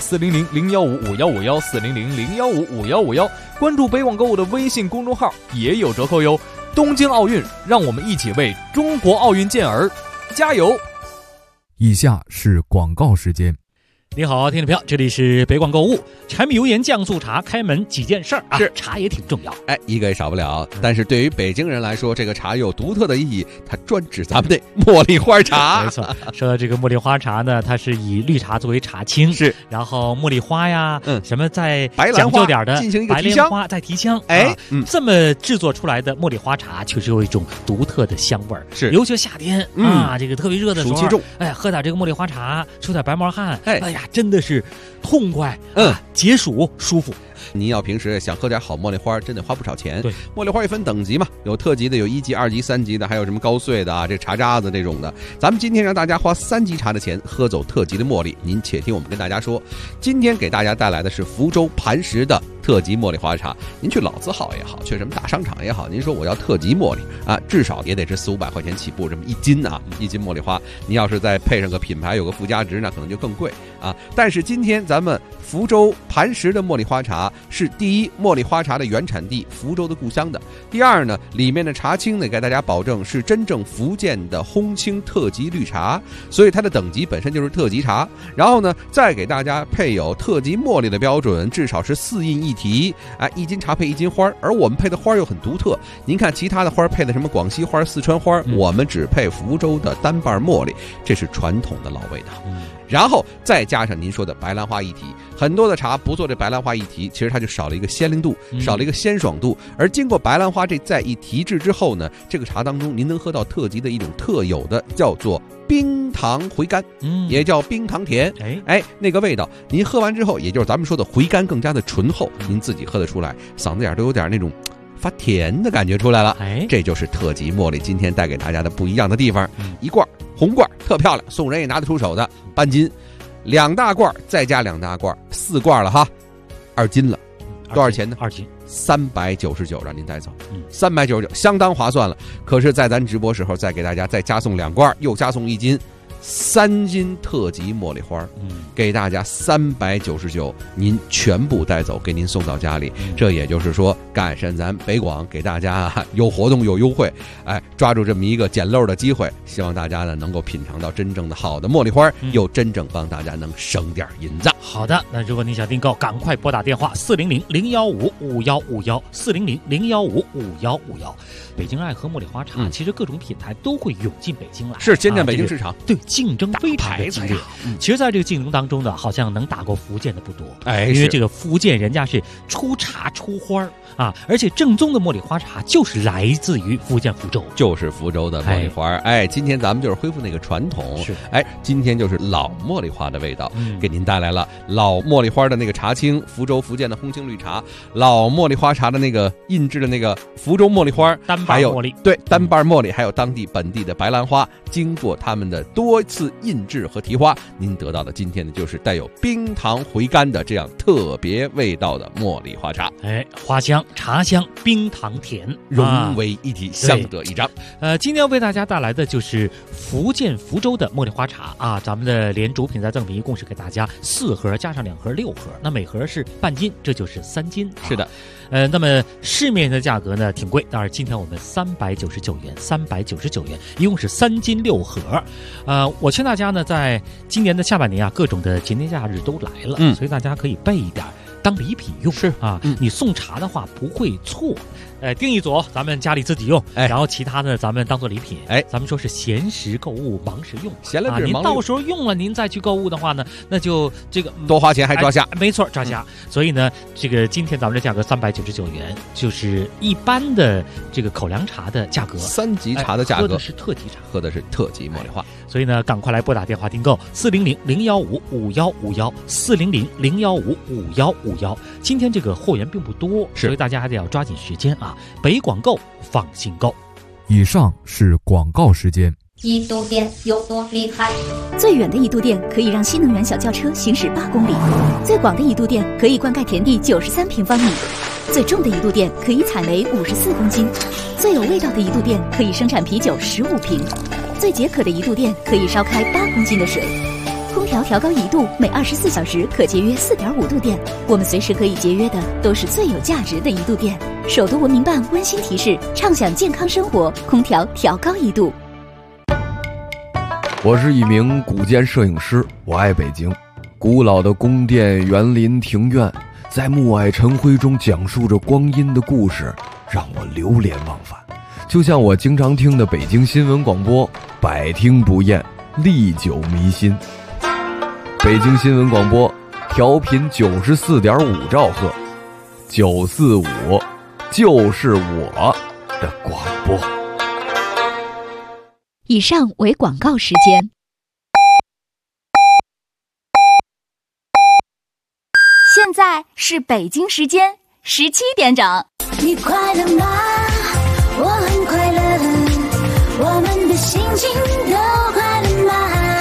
400-015-5151，400-015-5151。关注北广购物的微信公众号也有折扣哟。东京奥运，让我们一起为中国奥运健儿加油！ 以下是广告时间。 你好，听众朋友，这里是北广购物。柴米油盐酱醋茶开门几件事儿啊，茶也挺重要， 一个也少不了。但是对于北京人来说，这个茶有独特的意义，它专指咱们的茉莉花茶。 没错，说到这个茉莉花茶呢，它是以绿茶作为茶青， 是， 然后茉莉花呀，什么再白兰讲究点的进行一个白莲花再提香，这么制作出来的茉莉花茶，确实有一种独特的香味儿。 是， 尤其夏天啊，这个特别热的时候， 暑气重， 喝点这个茉莉花茶，出点白毛汗，哎呀，真的是痛快，解暑舒服。 您要平时想喝点好茉莉花，真的花不少钱。 对， 茉莉花也分等级嘛，有特级的，有1级、2级、3级的，还有什么高碎的啊，这茶渣子这种的。咱们今天让大家花3级茶的钱喝走特级的茉莉，您且听我们跟大家说，今天给大家带来的是福州磐石的特级茉莉花茶。您去老字号也好，去什么大商场也好，您说我要特级茉莉啊，至少也得是400-500块钱起步，这么1斤啊，1斤茉莉花。您要是再配上个品牌，有个附加值，那可能就更贵啊。但是今天咱们福州磐石的茉莉花茶是第一，茉莉花茶的原产地福州的故乡的；第二呢，里面的茶青呢，给大家保证是真正福建的烘青特级绿茶，所以它的等级本身就是特级茶。然后呢，再给大家配有特级茉莉的标准，至少是4印1提，1斤茶配1斤花，而我们配的花又很独特。您看其他的花配的什么广西花、四川花，我们只配福州的单瓣茉莉，这是传统的老味道。然后再加上您说的白兰花1提，很多的茶不做这白兰花1提，其实它就少了一个鲜灵度，少了一个鲜爽度。而经过白兰花这再一提制之后呢，这个茶当中您能喝到特级的一种特有的叫做冰糖回甘，也叫冰糖甜。那个味道您喝完之后，也就是咱们说的回甘，更加的醇厚，您自己喝得出来，嗓子眼都有点那种发甜的感觉出来了。这就是特级茉莉今天带给大家的不一样的地方。一罐红罐特漂亮，送人也拿得出手的，半斤；2大罐再加2大罐，4罐了哈，2斤了。 多少钱呢 ？2斤 ，399让您带走，399相当划算了。可是，在咱直播时候再给大家再加送2罐，又加送1斤，3斤特级茉莉花，给大家399，您全部带走，给您送到家里。这也就是说，赶上咱北广给大家有活动有优惠，哎，抓住这么一个捡漏的机会，希望大家呢能够品尝到真正的好的茉莉花，又真正帮大家能省点银子。 好的，那如果你想订购，赶快拨打电话400-015-5151，400-015-5151。北京爱喝茉莉花茶，其实各种品牌都会涌进北京来， 是先占北京市场， 对，竞争非常的激烈。其实，在这个竞争当中呢，好像能打过福建的不多，因为这个福建人家是出茶出花啊，而且正宗的茉莉花茶就是来自于福建福州， 就是福州的茉莉花。哎，今天咱们就是恢复那个传统，哎，今天就是老茉莉花的味道，给您带来了老茉莉花的那个茶青，福州福建的红青绿茶，老茉莉花茶的那个印制的那个福州茉莉花， 还有对单瓣茉莉，还有当地本地的白兰花，经过他们的多次印制和提花，您得到的今天的就是带有冰糖回甘的这样特别味道的茉莉花茶。 哎，花香、茶香、冰糖甜融为一体，相得益彰。 今天要为大家带来的就是福建福州的茉莉花茶啊，咱们的连主品再赠品一共是给大家4盒加上2盒6盒，那每盒是半斤，这就是3斤。 是的。 那么市面的价格呢挺贵，当然今天我们399元，399元，一共是3斤6盒。我劝大家呢，在今年的下半年啊，各种的节年假日都来了，所以大家可以备一点当礼品用。 是啊，你送茶的话不会错。订一组，咱们家里自己用，然后其他的咱们当做礼品。咱们说是闲时购物，忙时用， 闲了不是您到时候用了，您再去购物的话呢，那就这个多花钱还抓瞎。 没错，抓瞎。所以呢，这个今天咱们的价格399元，就是一般的这个口粮茶的价格 ，3级茶的价格， 喝的是特级茶， 喝的是特级茉莉花。 所以呢，赶快来拨打电话订购400-015-5151，400-015-5151。今天这个货源并不多，所以大家还得要抓紧时间啊！北广购，放心购。 以上是广告时间。 一度电有多厉害？ 最远的一度电可以让新能源小轿车行驶8公里，最广的一度电可以灌溉田地93平方米，最重的一度电可以采煤54公斤，最有味道的一度电可以生产啤酒15瓶，最解渴的一度电可以烧开8公斤的水。空调调高1度，每24小时可节约4.5度电。我们随时可以节约的都是最有价值的一度电。首都文明办温馨提示：畅享健康生活，空调调高1度。 我是一名古建摄影师，我爱北京。古老的宫殿、园林、庭院，在暮霭晨辉中讲述着光阴的故事，让我流连忘返。就像我经常听的北京新闻广播，百听不厌，历久弥新。北京新闻广播调频94.5兆赫，945就是我的广播。 以上为广告时间。 现在是北京时间17点整。 你快乐吗？我很快乐，我们的心情都快乐吗？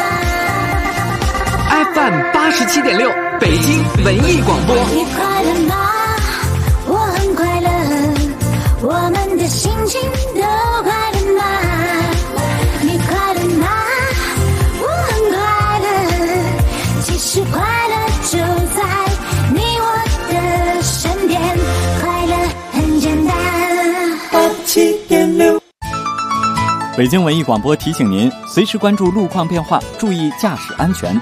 FM 87.6，北京文艺广播。 你快乐吗？我很快乐，我们的心情都快乐吗？你快乐吗？我很快乐，其实快乐就在你我的身边，快乐很简单。87.6。 北京文艺广播提醒您，随时关注路况变化，注意驾驶安全。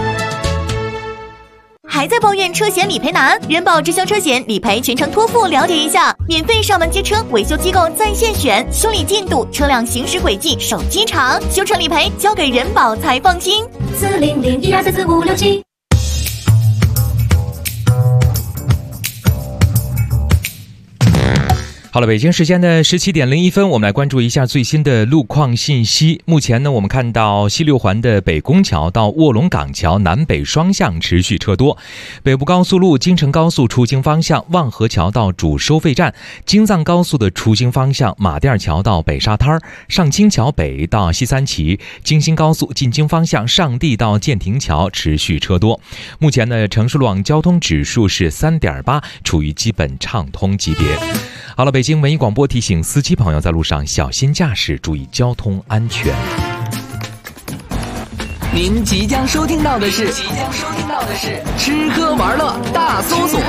还在抱怨车险理赔难？人保直销车险理赔全程托付，了解一下。免费上门接车，维修机构在线选，修理进度、车辆行驶轨迹、手机查，修车理赔交给人保才放心。 400-1234567。 好了，北京时间的17点01分，我们来关注一下最新的路况信息。目前呢，我们看到西六环的北宫桥到卧龙岗桥南北双向持续车多，北部高速路京承高速出京方向望河桥到主收费站，京藏高速的出京方向马甸桥到北沙滩，上清桥北到西三旗，京新高速进京方向上地到建亭桥持续车多。目前呢，城市路网交通指数是3.8，处于基本畅通级别。好了，北京文艺广播提醒司机朋友在路上小心驾驶，注意交通安全。 您即将收听到的是吃喝玩乐大搜索。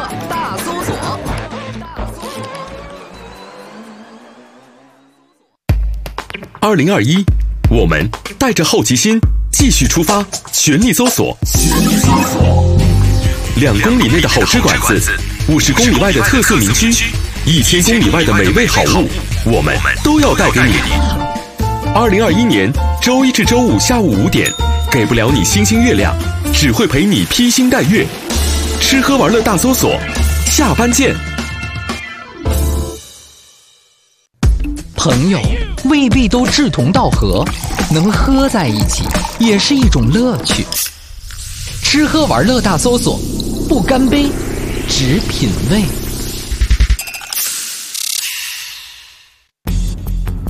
2021，我们带着好奇心继续出发，全力搜索。2公里内的好吃馆子，50公里外的特色名区，1000公里外的美味好物，我们都要带给你。2021年周一至周五下午5点，给不了你星星月亮，只会陪你披星戴月。吃喝玩乐大搜索，下班见。 朋友未必都志同道合，能喝在一起也是一种乐趣。吃喝玩乐大搜索，不干杯，只品味。